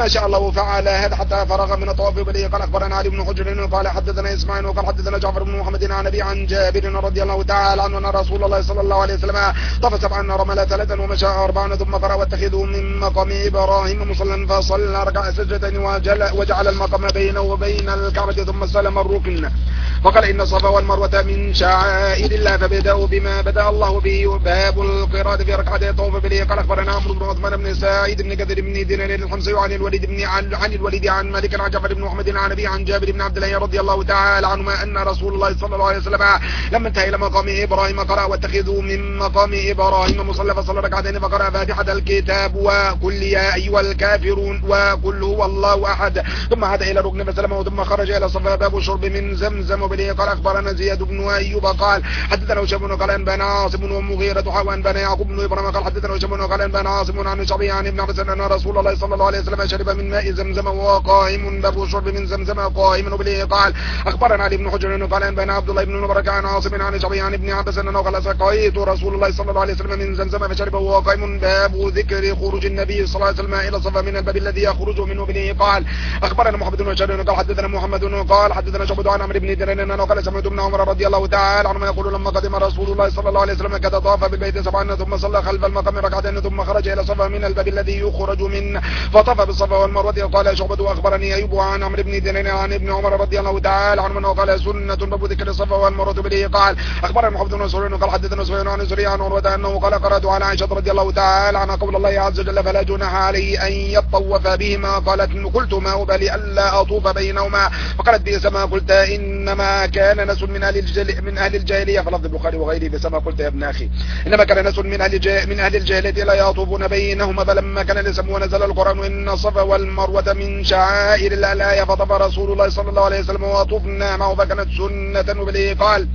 فما شاء الله فعل هذا حتى فرغ من الطواف به. قال اخبرنا علي بن حجر قال حدثنا اسماعيل وقال حدثنا جعفر بن محمد عن ابي عن جابر رضي الله تعالى عنه ان رسول الله صلى الله عليه وسلم طاف سبعا رمل ثلاثا ومشى اربعا ثم قرأ واتخذوا من مقام ابراهيم مصلى فصلى ركع سجدتين وجعل المقام بينه وبين الكعبة ثم سلم الركن. فقال ان الصفا والمروة من شعائر الله فبدأوا بما بدأ الله به. باب القراءة في ركعتي الطواف به. قال اخبرنا عمرو بن عثمان بن سعيد بن كثير بن دينار الحمصي عن الوليد بن عن, عن الوليد عن مالك عن جعفر بن محمد عن ابي عن جابر بن عبد الله رضي الله تعالى عنهما ان رسول الله صلى الله عليه وسلم لما انتهى الى مقام ابراهيم قرأ واتخذوا من مقام ابراهيم مصلى فصلى ركعتين فقرأ فاتحة الكتاب وقل يا ايها الكافرون وقل هو الله احد ثم عاد الى ركن فسلمه ثم خرج الى صفا. باب الشرب من زمزم به. قال اخبرنا زياد بن ايوب قال حدثنا هشام قال انبانا عاصم ومغيرة حوان بن يعقوب بن ابراهيم قال حدثنا هشام قال انبانا عاصم عن شعبي عن ابن عباس ان رسول الله صلى الله عليه وسلم شرب من ماء زمزم وهو قائم. باب الشرب من زمزم قائم به. قال اخبرنا علي بن حجر قال انبانا عبد الله بن مبارك عن عاصم عن شعبي عن ابن عباس انه قال سقيت رسول الله صلى الله عليه وسلم من زمزم فشرب وهو قائم. باب ذكر خروج النبي صلى الله عليه وسلم الى صفا من الباب الذي يخرج منه به. قال اخبرنا محمد بن بشار قال حدثنا محمد قال حدثنا شعبة عن عمرو بن دينار انه قال سمعت ابن عمر رضي الله تعالى عنهما يقول لما قدم رسول الله صلى الله عليه وسلم كذا طاف بالبيت سبعا ثم صلى خلف المقام ركعتين ثم خرج الى صفا من الباب الذي يخرج منه فطاف بالصفا والمروة. قال شعبة واخبرني ايوب عن عمرو بن دينار عن ابن عمر رضي الله تعالى عنهما قال سنة باب ذكر الصفا والمروة به. قال اخبرنا محمد بن سعيد قال حدثنا سفيان عن زريع عن عروة انه قال قرأت على عائشة رضي الله تعالى عنها قول الله عز وجل فلا جناح عليه ان يطوف بهما. قالت قلت ما أبالي الا اطوف بينهما فقالت بئس ما قلت انما كان ناس من اهل الجاهليه من اهل الجاهليه فلفظ البخاري وغيره بئس ما قلت يا ابن اخي انما كان ناس من اهل من اهل الجاهليه لا يطوفون بينهما فلما كان الاسم ونزل القران ان الصفا والمروه من شعائر الله الايه فطاف رسول الله صلى الله عليه وسلم وطفنا معه فكانت سنه به. قال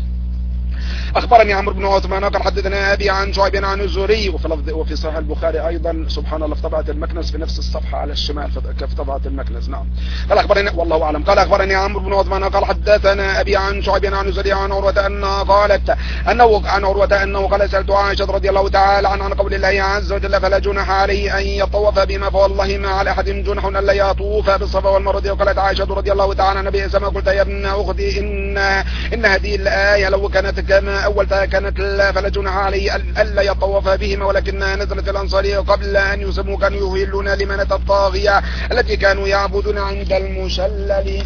اخبرني عمرو بن عثمان قال حدثنا ابي عن شعيب عن الزهري وفي لفظ وفي صحيح البخاري ايضا سبحان الله في طبعه المكنس في نفس الصفحه على الشمال في طبعه المكنس. نعم. قال اخبرني والله اعلم. قال اخبرني عمرو بن عثمان قال حدثنا ابي عن شعيب عن الزهري عن عروه انها قالت انه عن عروه انه قال سالت عائشه رضي الله تعالى عنها عن قول الله عز وجل فلا جناح عليه ان يطوف بما فوالله ما على احد جنح الا يطوف بالصفا والمروه. وقالت عائشه رضي الله تعالى عنها بئس ما قلت يا ابن اختي ان ان هذه الايه لو كانت كما اول كانت لا فلا جناح عليه الا يطوف بهما ولكنها نزلت الانصاريه قبل ان يسموا كانوا يهلون لمنة الطاغيه التي كانوا يعبدون عند المشلل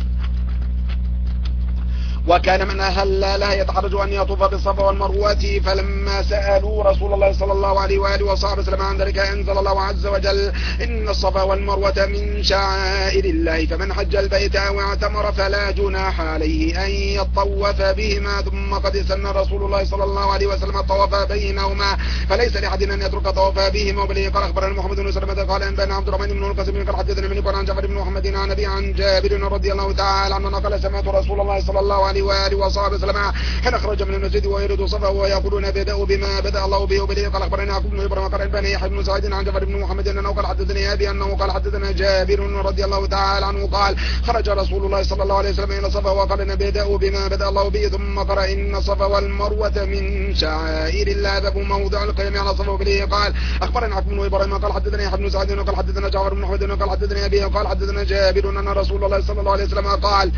وكان من أهل لها يتحرج أن يطوف بالصفا والمروة. فلما سألوا رسول الله صلى الله عليه وآله وصحبه وسلم عن ذلك أنزل الله عز وجل إن الصفا والمروة من شعائر الله فمن حج البيت أو اعتمر فلا جناح عليه أن يطوف بهما. ثم قد سن رسول الله صلى الله عليه وسلم الطواف بينهما فليس لأحد أن يترك طواف بهما. وبه قال أخبرنا محمد بن سلمة قال أنبانا عبد الرحمن بن القاسم قال حدثنا ابن عن جعفر بن محمد عن أبي عن جابر رضي الله تعالى عنه قال سمعت رسول الله صلى الله عليه وآله وصحبه وسلم كان خرج من المسجد ويريد صفا ويقولون بدأوا بما بدأ الله به. وبه قال أخبرنا يعقوب بن إبراهيم قال أنبانا يحيى بن سعيد عن جعفر بن محمد أنه قال حدثني أبي أنه قال حدثنا جابر رضي الله تعالى عنه قال خرج رسول الله صلى الله عليه وسلم إلى صفا وقال بدأوا بما بدأ الله به ثم قرأ إن الصفا والمروة من شعائر الله باب موضع القيام على صفا. وبه قال أخبرنا يعقوب بن إبراهيم قال حدثنا يحيى بن سعيد قال حدثنا جعفر بن محمد قال حدثني أبي قال حدثنا جابر أن رسول الله صلى الله عليه وسلم قال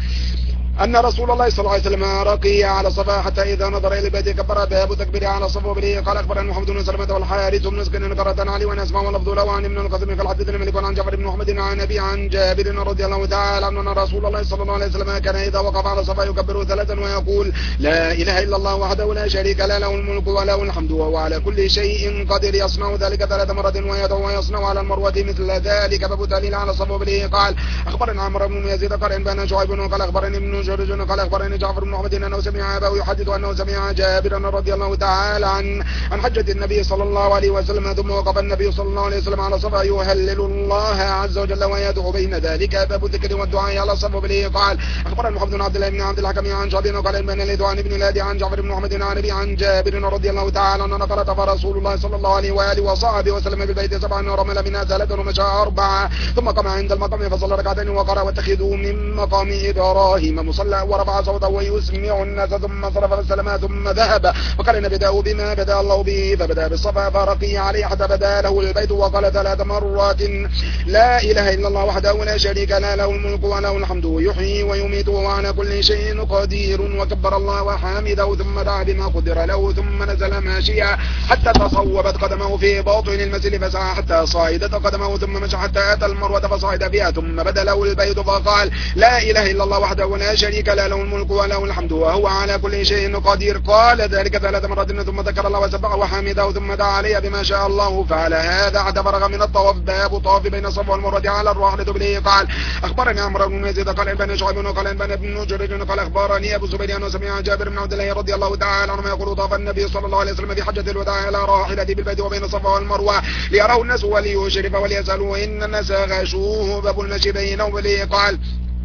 أن رسول الله صلى الله عليه وسلم رقي على صفا حتى إذا نظر إلى البيت كبر باب تكبير على صفا. وبه قال أخبرنا محمد بن سلمة والحارث بن مسكين قرة علي وأن أسمع ولفظ له عن ابن القاسم قال حدثنا مالك عن جعفر بن محمد عن أبي عن جابر رضي الله تعالى عنه أن رسول الله صلى الله عليه وسلم كان إذا وقف على صفا يكبر ثلاثا ويقول لا إله إلا الله وحده لا شريك له له الملك وله الحمد وهو على كل شيء قدير يصنع ذلك ثلاث مرات ويدعو ويصنع على المروة مثل ذلك باب تهليل على صفا. وبه قال أخبرنا عمرو بن يزيد قال أنبانا شعيب قال أخبرني ابن جريج قال أخبرني جعفر بن محمد أنه سمع أباه يحدث أنه سمع جابر رضي الله تعالى عن عن حجة النبي صلى الله عليه وسلم ثم وقف النبي صلى الله عليه وسلم على صفا يهلل الله عز وجل ويدعو بين ذلك باب الذكر والدعاء على صفا. وبه قال أخبرنا محمد بن عبد الله بن عبد الحكم عن شعبين قال إن بن عن ابن الهادي عن جعفر بن محمد عن أبي عن جابر رضي الله تعالى عنه قال طاف رسول الله صلى الله عليه وآله وصحبه وسلم بالبيت سبعا ورمل منها ثلاثا ومشى أربعة ثم قام عند المقام فصلى ركعتين وقرأ واتخذوا من مقام إبراهيم المصلى ورفع صوته ويسمع الناس ثم صرف فسلم ثم ذهب. وقال بدأوا بما بدأ الله به فبدأ بالصفا فرقي عليه حتى بدا له البيت وقال ثلاث مرات لا إله إلا الله وحده لا شريك له له الملك وله الحمد يحيي ويميت وعلى كل شيء قدير وكبر الله وحمده ثم دعا بما قدر له ثم نزل ماشيا حتى تصوبت قدمه في باطن المسجد فسعى حتى صعدت قدمه ثم مشى حتى أتى المروة فصعد بها ثم بدا له البيت فقال لا إله إلا الله وحده لا شريك له له الملك وله الحمد وهو على كل شيء قدير. قال ذلك ثلاث مرات ثم ذكر الله وسبحه وحمده ثم دعا عليه بما شاء الله فعل هذا حتى فرغ من الطواف. باب طواف بين الصفا والمروة على الراحلة به. قال أخبرني عمرو بن يزيد قال ابن شعيب قال ابن جرير قال أخبرني أبو زبير أنه سمع جابر بن عبد الله رضي الله تعالى عنه يقول طاف النبي صلى الله عليه وسلم في حجة الوداع على راحلته بالبيت وبين الصفا والمروة ليروا الناس وليشرف وليسألوا إن الناس غشوه باب المشي بينه وبه. قال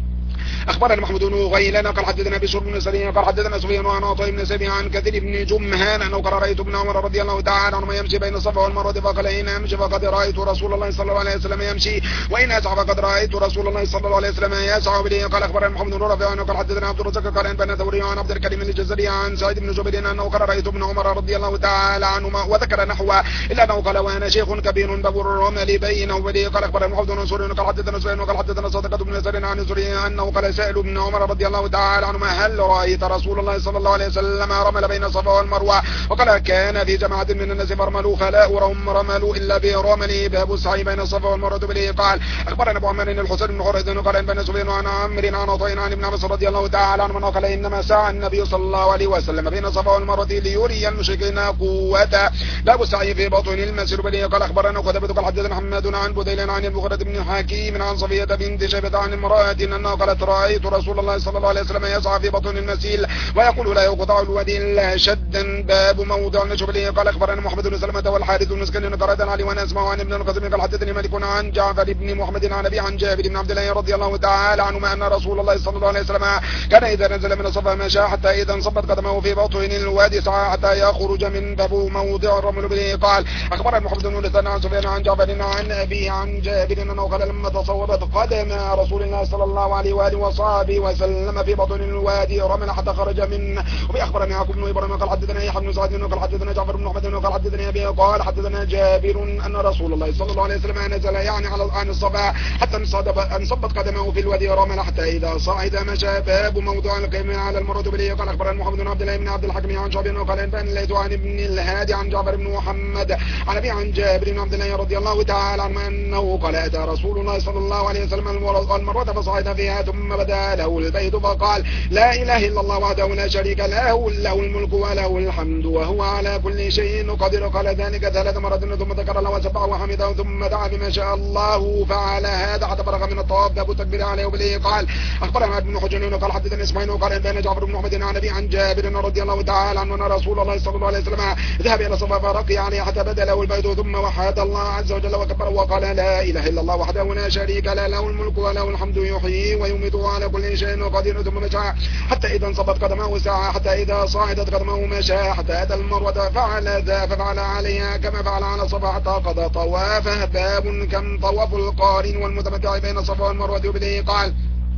أخبرنا محمود بن غيلان قال حدثنا بشر بن سليم قال حدثنا سفيان عن عطاء بن سبيع عن كثير بن جمهان أنه قال رأيت ابن عمر رضي الله تعالى عنهما يمشي بين الصفا والمروة فقال إن أمشي فقد رأيت رسول الله صلى الله عليه وسلم يمشي وإن أسعى فقد رأيت رسول الله صلى الله عليه وسلم يسعى به. قال أخبرنا محمد بن رافع قال حدثنا عبد الرزاق قال أنبأنا ثوري عن عبد الكريم الجزري عن سعيد بن جبير أنه قال رأيت ابن عمر رضي الله تعالى عنهما وذكر نحوه إلا أنه قال وأنا شيخ كبير باب الرمل بينه وبه. قال أخبرنا محمد بن سوري قال حدثنا سفيان قال حدثنا صدقة بن سرين عن سوري أنه قال سأل ابن عمر رضي الله تعالى عنهما هل رأيت رسول الله صلى الله عليه وسلم رمل بين الصفا والمروة؟ وقال كان في جماعة من الناس فرملوا خلاؤهم رملوا إلا برمله. باب السعي بين الصفا والمروة به. قال أخبرنا أبو عمر الحسين بن حريث قال إن بن سفيان عن عمرو عن عطاء عن ابن عباس رضي الله تعالى عنهما قال إنما سعى النبي صلى الله عليه وسلم بين الصفا والمروة ليري المشركين قوته. باب السعي في بطن المسجد به. قال أخبرنا قتيبة قال حدثنا محمد عن بديل عن المغيرة بن حكيم عن صفية بنت شيبة عن امرأة أنها قالت رأيت رسول الله صلى الله عليه وسلم يسعى في بطن المسيل ويقول لا يقطع الوادي إلا شدا. باب موضع النشر. قال أخبرنا محمد بن سلمة والحارث بن مسكن قال علي وأنا أسمع عن ابن القاسم قال حدثني مالك عن جعفر بن محمد عن أبي عن جابر بن عبد الله رضي الله تعالى عنهما أن رسول الله صلى الله عليه وسلم كان إذا نزل من الصفا مشى حتى إذا انصبت قدمه في بطن الوادي سعى حتى يخرج من باب موضع الرمل به. قال أخبرنا محمد بن لسان عن سفيان عن جعفر عن أبي عن جابر أنه قال لما تصوبت قدم رسول الله صلى الله عليه وآله وصحبه وسلم في بطن الوادي رمل حتى خرج منه. وفي أخبرنا يعقوب بن إبراهيم قال حدثنا يحيى بن سعد قال حدثنا جعفر بن محمد قال حدثنا أبي قال حدثنا جابر أن رسول الله صلى الله عليه وسلم نزل يعني على عن الصفا حتى انصبت قدمه في الوادي رمل حتى إذا صعد مشى. باب موضوع القيم على المروة به. قال أخبرنا محمد بن عبد الله بن عبد الحكم عن شعبة قال إن ليت عن ابن الهادي عن جعفر بن محمد عن أبي عن جابر بن عبد الله رضي الله تعالى عنه أنه قال أتى رسول الله صلى الله عليه وسلم المروة فصعد فيها ثم بدا له البيت فقال لا إله إلا الله وحده لا شريك له له الملك وله الحمد وهو على كل شيء قدير. قال ذلك ثلاث مرات ثم ذكر الله وسبحه وحمده ثم دعا بما شاء الله فعل هذا حتى فرغ من الطواف. باب التكبير عليه وبه. قال أخبرنا ابن حجر قال حدثنا اسماعيل قال بين جعفر بن محمد عن أبي عن جابر رضي الله تعالى عنه أن رسول الله صلى الله عليه وسلم ذهب إلى الصفا فرقي عليه حتى بدا له البيت ثم وحد الله عز وجل وكبر وقال لا إله إلا الله وحده لا شريك له له الملك وله الحمد يحيي ويميت على كل شيء قدير. ثم مشى حتى إذا انصبت قدمه ساعة حتى إذا صعدت قدمه مشى حتى أتى المروة فعل ذا ففعل عليها كما فعل على الصفا حتى قضى طوافه. باب كم طواف القارن والمتمتع بين الصفا والمروة وبه. قال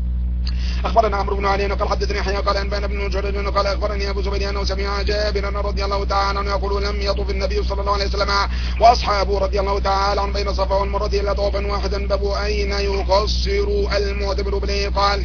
أخبرنا عمرو بن علي قال حدثني يحيى قال أنبأنا ابن جرير قال أخبرني أبو زبير أنه سمع جابر رضي الله تعالى عنه يقول لم يطف النبي صلى الله عليه وسلم وأصحابه رضي الله تعالى عنه بين الصفا والمروة إلا طوفا واحدا. باب أين يقصر المعتمر به. قال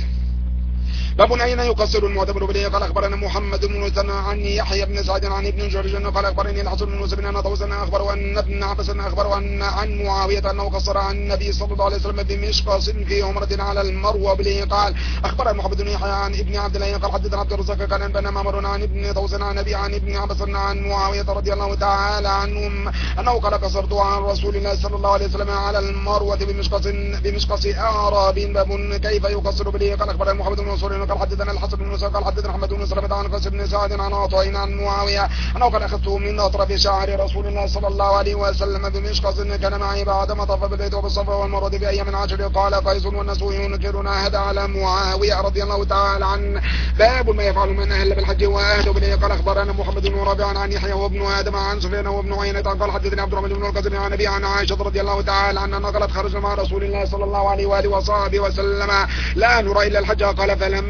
باب أين يقصر المعتمر به. قال أخبرنا محمد بن مسنى عن يحيى بن سعد عن ابن جريج قال أخبرني الحسن بن مسلم أن طوسنا أخبر أن ابن عباس أخبر أن عن معاوية أنه قصر عن النبي صلى الله عليه وسلم بمشقص في عمرة على المروة به. قال أخبرنا محمد بن يحيى عن ابن عبد الله قال حدثنا عبد الرزاق قال أنبأنا معمر عن ابن طوسنا عن أبي عن ابن عباس عن معاوية رضي الله تعالى عنهم أنه قال قصرت عن رسول الله صلى الله عليه وسلم على المروة بمشقص بمشقص أعراب. باب كيف يقصر به. قال أخبرنا محمد بن منصور قال حدثنا الحسن بن موسى قال حدثنا محمد بن سلمة عن قيس بن سعد عن عطاء عن معاوية أنه قال أخذته من أطراف شعر رسول الله صلى الله عليه وسلم بمشقص كان معي بعد ما طاف بالبيت وبالصفا والمروة بأيام عشر. قال قيس والناس ينكرون هذا على معاوية رضي الله تعالى عنه. باب ما يفعل من أهل بالحج وأهل به. قال أخبرنا محمد بن رافع عن يحيى وابن آدم عن سفيان وابن عيينة قال حدثني عبد الرحمن بن القاسم عن أبي عن عائشة رضي الله تعالى عنها قالت خرجنا مع رسول الله صلى الله عليه وآله وصحبه وسلم لا نرى إلا الحج. قال فلما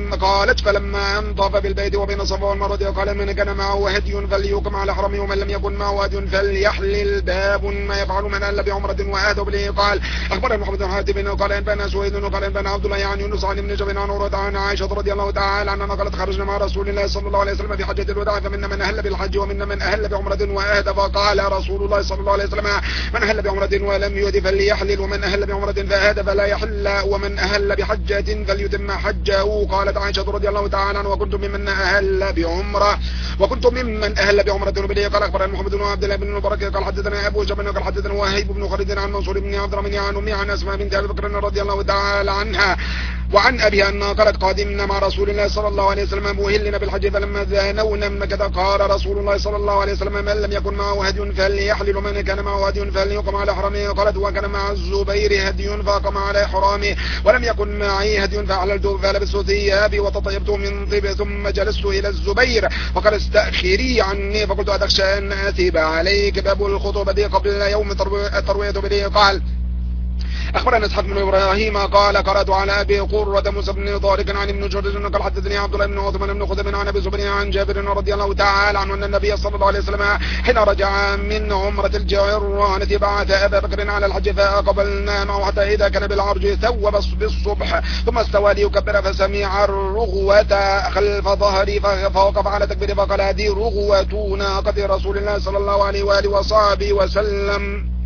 فلما قالت فلما انطاف بالبيت وبين الصفا والمروة قال من كان معه هدي فليقم على حرمه ومن لم يكن معه هدي فليحلل. باب ما يفعل من أهل بعمرة وآتوا به. قال أخبرنا محمد بن حاتم قال أنبأنا سويد قال أنبأنا عبد الله عن يونس عن ابن جبل عن عروة عن عائشة رضي الله تعالى عنها قالت خرجنا مع رسول الله صلى الله عليه وسلم في حجة الوداع فمنا من أهل بالحج ومنا من أهل بعمرة وآتى. فقال رسول الله صلى الله عليه وسلم من أهل بعمرة ولم يهد فليحلل ومن أهل بعمرة فآتى فلا يحل ومن أهل بحجة فليتم حجه. قالت عائشة رضي الله تعالى عنها وكنت ممن أهل بعمرة وكنت ممن أهل بعمرة وبديه. قال أخبرنا محمد بن عبد الله بن المبارك قال حدثنا أبو جبل قال حدثنا وهيب بن خالد عن منصور بن عبد الرحمن عن أمي عن أسماء بنت أبي بكر رضي الله تعالى عنها وعن أبيها أنها قالت قادمنا مع رسول الله صلى الله عليه وسلم مهلنا بالحج فلما زانونا مكة قال رسول الله صلى الله عليه وسلم من لم يكن معه هدي فليحلل ومن كان معه هدي فليقم على حرمه. قالت وكان مع الزبير هدي فقام على حرامه ولم يكن معي هدي فأحللت فلبست ثيابي وتطيبت من طيب ثم جلست إلى الزبير فقال استأخري عني فقلت أتخشى أن أثيب عليك. باب الخطوبة قبل يوم التروية به. قال أخبرنا إسحاق بن إبراهيم قال قرأت على أبي قرة موسى بن طارق عن ابن جريج قال حدثني عبد الله بن عثمان بن خزيمة عن أبي زبير عن جابر رضي الله تعالى عنه أن النبي صلى الله عليه وسلم حين رجع من عمرة الجيرانة بعث أبا بكر على الحج فأقبلنا معه حتى إذا كان بالعرج ثوب بالصبح ثم استوى ليكبر فسمع الرغوة خلف ظهري فوقف على تكبير فقال هذه رغوة ناقة رسول الله صلى الله عليه وآله وصحبه وسلم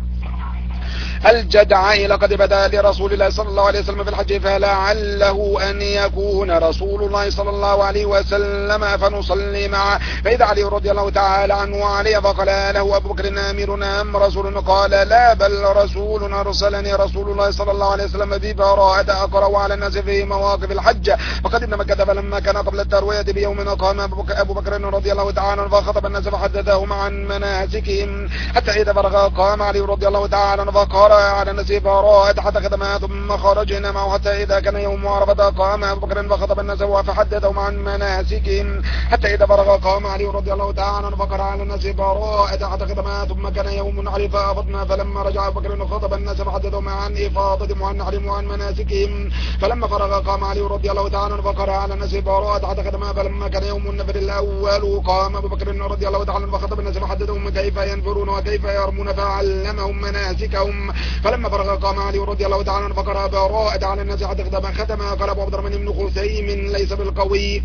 الجدع لقد بدا لرسول الله صلى الله عليه وسلم في الحج فلعله أن يكون رسول الله صلى الله عليه وسلم فنصلي معه. فإذا علي رضي الله تعالى عنه وعليه فقال له أبو بكر آمرنا أم رسول؟ قال لا بل رسول أرسلني رسول الله صلى الله عليه وسلم ببراءة أقرأ على الناس في مواقف الحج. فقدمنا مكة فلما كان قبل التروية بيوم قام أبو بكر رضي الله تعالى عنه فخطب الناس فحدثهم عن مناسكهم حتى إذا فرغ قام علي رضي الله تعالى عنه فقال على نسيب راءت حتى خدمها ثم خرجنا معه حتى إذا كان يوم عرفة قام أبو بكر فخطب الناس فحدثهم عن مناسكهم حتى إذا فرغ قام علي رضي الله تعالى عنه فقال على نسيب راءت حتى خدمها ثم كان يوم عرفة أفضنا فلما رجع أبو بكر خطب الناس فحدثهم عن إفاضتهم وعن نحرهم وعن مناسكهم فلما فرغ قام علي رضي الله تعالى عنه فقال على نسيب راءت حتى خدمها فلما كان يوم النفر الأول قام أبو بكر رضي الله تعالى عنه فخطب الناس فحدثهم كيف ينفرون وكيف يرمون فعلمهم مناسكهم فلما فرغ قام علي رضي الله تعالى عنه فقرأ براءة على الناس حتى ختم. قال أبو عبد الرحمن بن خثيم ليس بالقوي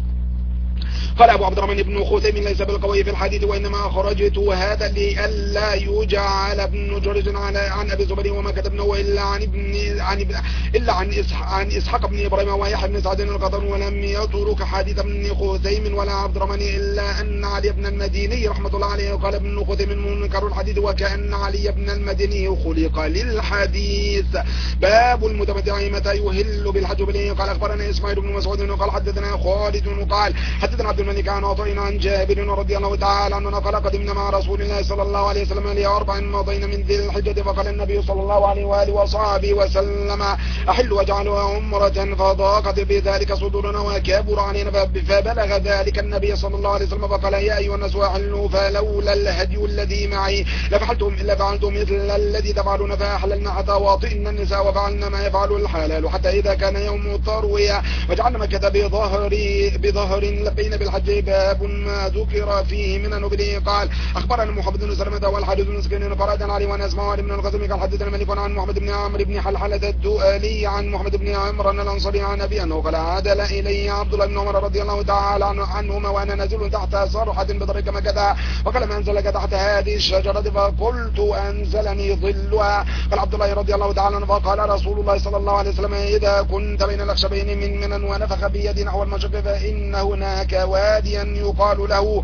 قال أبو عبد الرحمن بن خثيم ليس بالقوي في الحديث وإنما خرجت هذا لئلا يجعل ابن جريج عن أبي زبير وما كتبناه إلا عن ابن عن ابن إلا عن عن إسحاق بن إبراهيم ويحيى بن سعد القطن ولم يترك حديث ابن خثيم ولا عبد الرحمن إلا أن علي بن المديني رحمة الله عليه قال ابن خثيم منكر الحديث وكأن علي بن المديني خلق للحديث. باب المتمتع متى يهل بالحج بليه. قال أخبرنا إسماعيل بن مسعود قال حدثنا خالد قال حدثنا عبد الملك عن عطاء عن جابر رضي الله تعالى عنه قال قدمنا مع رسول الله صلى الله عليه وسلم لأربع مضينا من ذي الحجة فقال النبي صلى الله عليه وآله وصحبه وسلم أحل واجعلها عمرة فضاقت بذلك صدورنا وكبر علينا فبلغ ذلك النبي صلى الله عليه وسلم فقال يا أيها الناس أحلوا فلولا الهدي الذي معي لفعلتم إلا فعلتم مثل الذي تفعلون فأحللنا حتى واطئنا النساء وفعلنا ما يفعل الحلال حتى إذا كان يوم التروية وجعلنا مكة بظهر بظهر لبين بالحج. باب ما ذكر فيه من النبي. قال أخبرنا محمد بن سلمة والحديث بن سكين فرادنا علي وأنا أسمع بن القاسم قال حدثنا مالك عن محمد بن عمرو بن حلحلة الدؤلي عن محمد بن عمران الأنصاري عن أبي أنه قال عدل إلي عبد الله بن عمر رضي الله تعالى عنهما وأنا نازل تحت صرحة بطريق مكة وقال ما أنزلك تحت هذه الشجرة فقلت أنزلني ظلها. قال عبد الله رضي الله تعالى عنه فقال رسول الله صلى الله عليه وسلم إذا كنت بين الأخشبين من منن ونفخ بيد نحو المشرق فإن هناك واديا يقال له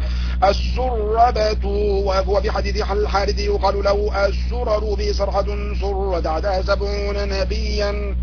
السربة وهو بحديث الحارث يقال له السرر في صرحة سرت عدها سبعون نبيا.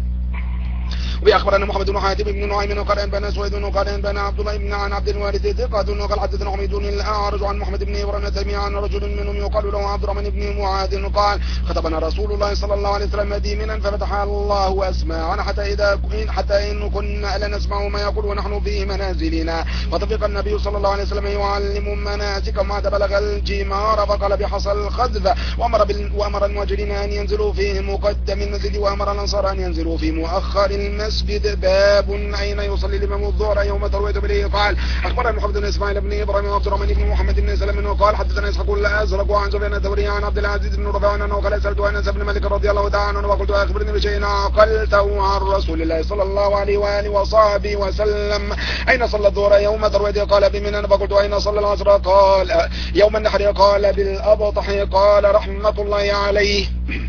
وأخبرنا محمد بن حاتم بن نعيم قال أنبأنا سويد قال أنبأنا عبد الله بن عن عبد الوارث ثقة قال حدثنا حميد الأعرج عن محمد بن إبراهيم التيمي عن رجل منهم يقال له عبد الرحمن بن معاذ قال خطبنا رسول الله صلى الله عليه وسلم مدينا ففتح الله أسماعنا حتى إذا حتى إن كنا لا نسمع ما يقول ونحن في منازلنا فطفق النبي صلى الله عليه وسلم يعلم مناسك ما بلغ الجمار فقال بحصى الخذف وأمر وأمر المهاجرين أن ينزلوا في مقدم المسجد وأمر الأنصار أن ينزلوا في مؤخر المسجد المسجد. باب أين يصلي الإمام الظهر يوم تروية به. قال أخبرنا محمد بن إسماعيل بن إبراهيم وعبد الرحمن بن محمد بن سلم وقال حدثنا إسحاق الأزرق عن سفيان الثوري عن عبد العزيز بن رفاعة أنه قال سألت أنس بن مالك رضي الله تعالى عنه وقلت أخبرني بشيء عقلته عن رسول الله صلى الله عليه وآله وصحبه وسلم أين صلى الظهر يوم تروية؟ قال بمنى. فقلت أين صلى العصر؟ قال يوم النحر. قال بالأبطح. قال رحمة الله عليه.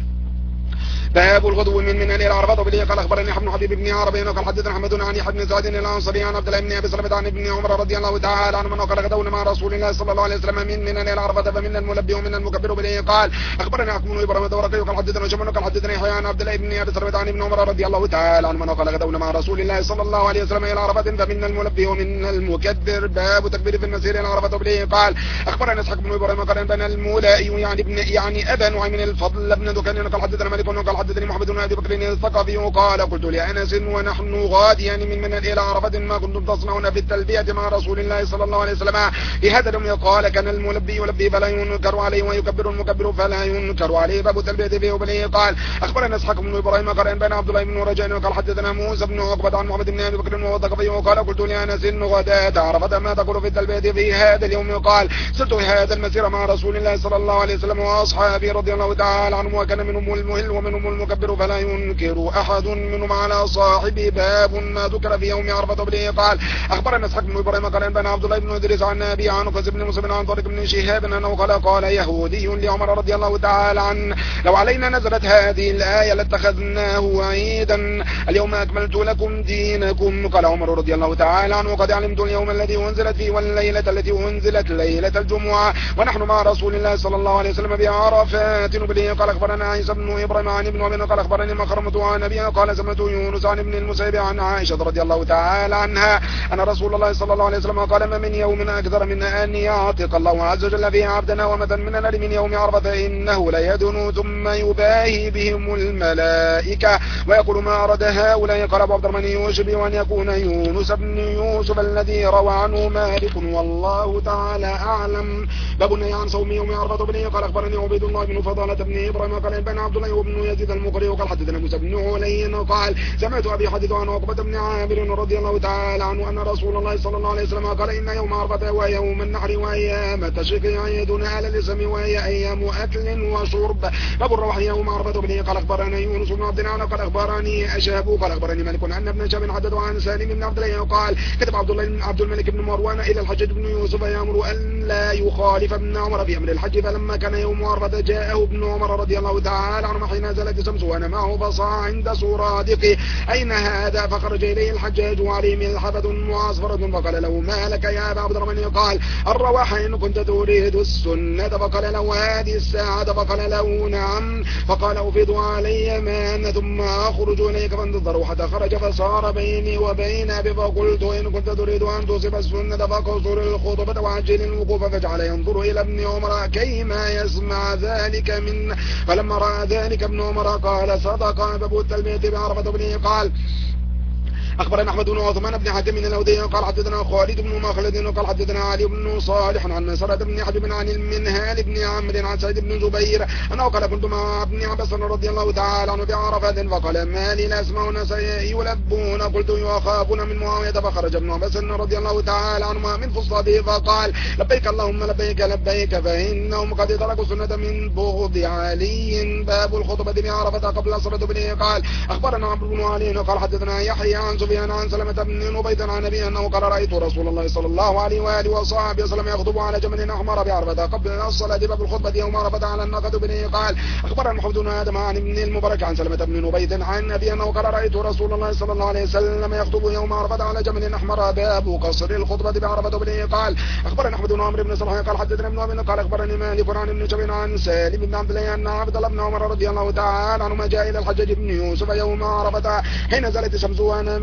باب الغدو من منى إلى عرفة. وبه قال أخبرني بن حبيب بن عربي قال حدثنا أحمد عن يحيى بن سعد الأنصاري عن عبد الله بن أبي سلمة عن ابن عمر رضي الله تعالى عنهما قال غدونا مع رسول الله صلى الله عليه وسلم من منى إلى عرفة فمنا الملبي ومنا المكبر. به قال أخبرنا حكم بن إبراهيم الدورقي قال حدثنا شمعون قال حدثنا يحيى عن عبد الله بن أبي سلمة عن ابن عمر رضي الله تعالى عنهما قال غدونا مع رسول الله صلى الله عليه وسلم إلى عرفة فمنا الملبي ومنا المكبر. باب تكبير في المسير إلى عرفة. وبه قال أخبرنا إسحاق بن إبراهيم قال بن المولائي يعني ابن يعني أبا نعيم الفضل بن دكان قال حدثنا مالك قال حدثني محمد بن أبي بكر الثقفي قال قلت لأنس ونحن غاديان من منى إلى عرفة ما كنتم تصنعون في التلبية مع رسول الله صلى الله عليه وسلم في هذا اليوم؟ قال كان الملبي يلبي فلا ينكر عليه ويكبر المكبر فلا ينكر عليه. باب التلبية به. وبه قال أخبرنا إسحاق بن إبراهيم قال بين عبد الله بن رجاء قال حدثنا موسى بن عقبة عن محمد بن أبي بكر والثقفي قال قلت لأنس غداة عرفة ما تقول في التلبية في هذا اليوم؟ قال سرت في هذا المسير مع رسول الله صلى الله عليه وسلم وأصحابه رضي الله تعالى عنهم وكان منهم المهل ومنهم المكبر فلا ينكر أحد منهم على صاحبه. باب ما ذكر في يوم عرفة. وبه قال أخبرنا إسحاق بن إبراهيم قال بن عبد الله بن إدريس عن أبي عن قيس بن مسلم عن طارق بن شهاب أنه قال قال يهودي لعمر رضي الله تعالى عنه لو علينا نزلت هذه الآية لاتخذناه عيدا اليوم أكملت لكم دينكم. قال عمر رضي الله تعالى عنه قد علمت اليوم الذي أنزلت فيه والليلة التي أنزلت ليلة الجمعة ونحن مع رسول الله صلى الله عليه وسلم بعرفات. وبه قال أخبرنا عيسى بن إبراهيم عن ابن ومن قال أخبرني مخرمة عن أبي قال سمعت يونس عن ابن المسيب عن عائشة رضي الله تعالى عنها أن رسول الله صلى الله عليه وسلم قال ما من يوم أكثر من أن يعتق الله عز وجل فيه عبدنا ومثل من النار من يوم عرفة إنه ليدنو ثم يباهي بهم الملائكة ويقول ما أراد هؤلاء. قال أبو عبد الرحمن يشبه أن يكون يونس بن يوسف الذي روى عنه مالك والله تعالى أعلم. باب النهي عن صوم يوم عرفة. وبه قال أخبرني عبيد الله بن فضالة بن إبراهيم قال بن عبد الله وابن يزيد المقري وقال حدثنا موسى بن علي قال سمعت أبي حديث عن عقبة بن عامر رضي الله تعالى عنه أن رسول الله صلى الله عليه وسلم قال إن يوم عرفة ويوم النحر وأيام التشريق عيدنا على الاسم وهي أيام أكل وشرب. باب الروح يوم عرفة. به قال أخبرني يونس بن عبد الله قال أخبرني أشهب قال أخبرني مالك أن ابن شهاب حدث عن سالم بن عبد الله قال كتب عبد الله بن عبد الملك بن مروان إلى الحجاج بن يوسف يأمر أن لا يخالف ابن عمر في أمر الحج فلما كان يوم عرفة جاءه ابن عمر رضي الله تعالى عنه حين نزلت الشمس وأنا معه فصاع عند سرادق أين هذا؟ فخرج إليه الحجاج وعليه ملحفة معصفرة فقال له ما لك يا أبا عبد الرحمن؟ قال الرواح إن كنت تريد السنة. فقال له هذه الساعة؟ فقال له نعم. فقال أفيض علي ماء ثم أخرج إليك فانتظروا حتى خرج فصار بيني وبين أبي فقلت إن كنت تريد أن تصب السنة فقصر الخطبة وعجل الوقوف. فجعل ينظر إلى ابن عمر كيما يسمع ذلك من فلما رأى ذلك ابن عمر قال صدق. باب التلبية بعرفة. به قال أخبرنا أحمد بن عثمان بن حاتم الأودي قال حدثنا خالد بن مخلد قال حدثنا علي بن صالح عن مسرة بن حبيب عن المنهال بن عمرو عن سعيد بن جبير أنه قال كنت مع ابن عباس رضي الله تعالى عنه بعرفة فقال ما لي لا أسمع ناس يلبون قلت يخافون من معاوية. فخرج ابن عباس رضي الله تعالى عنهما من فصاده فقال لبيك اللهم لبيك لبيك فإنهم قد تركوا سنة من بغض علي. باب الخطبة بعرفة قبل الصلاة. به قال أخبرنا عمرو بن علي قال حدثنا يحيى عن سفيان عن سلمة بن نبيت عن أبي أنه قال رأيت رسول الله صلى الله عليه وآله وصحبه وسلم يخطب على جمل أحمر بعرفة قبل الصلاة. باب الخطبة يوم عرفة على الناقة. به قال أخبرنا محمد بن آدم عن ابن المبارك عن سلمة بن نبيت عن أبي أنه قال رأيت رسول الله صلى الله عليه وسلم يخطب يوم عرفة على جمل أحمر. باب قصر الخطبة بعرفة. به قال أخبرنا أحمد بن عمرو بن صالح قال حدثنا ابن أبي قال أخبرني مالك عن ابن شبين عن سالم بن عبد الله أن عبد الله بن عمر رضي الله تعالى عنهما جاء إلى الحجاج بن يوسف يوم عرفة حين نزلت الشمس وأنا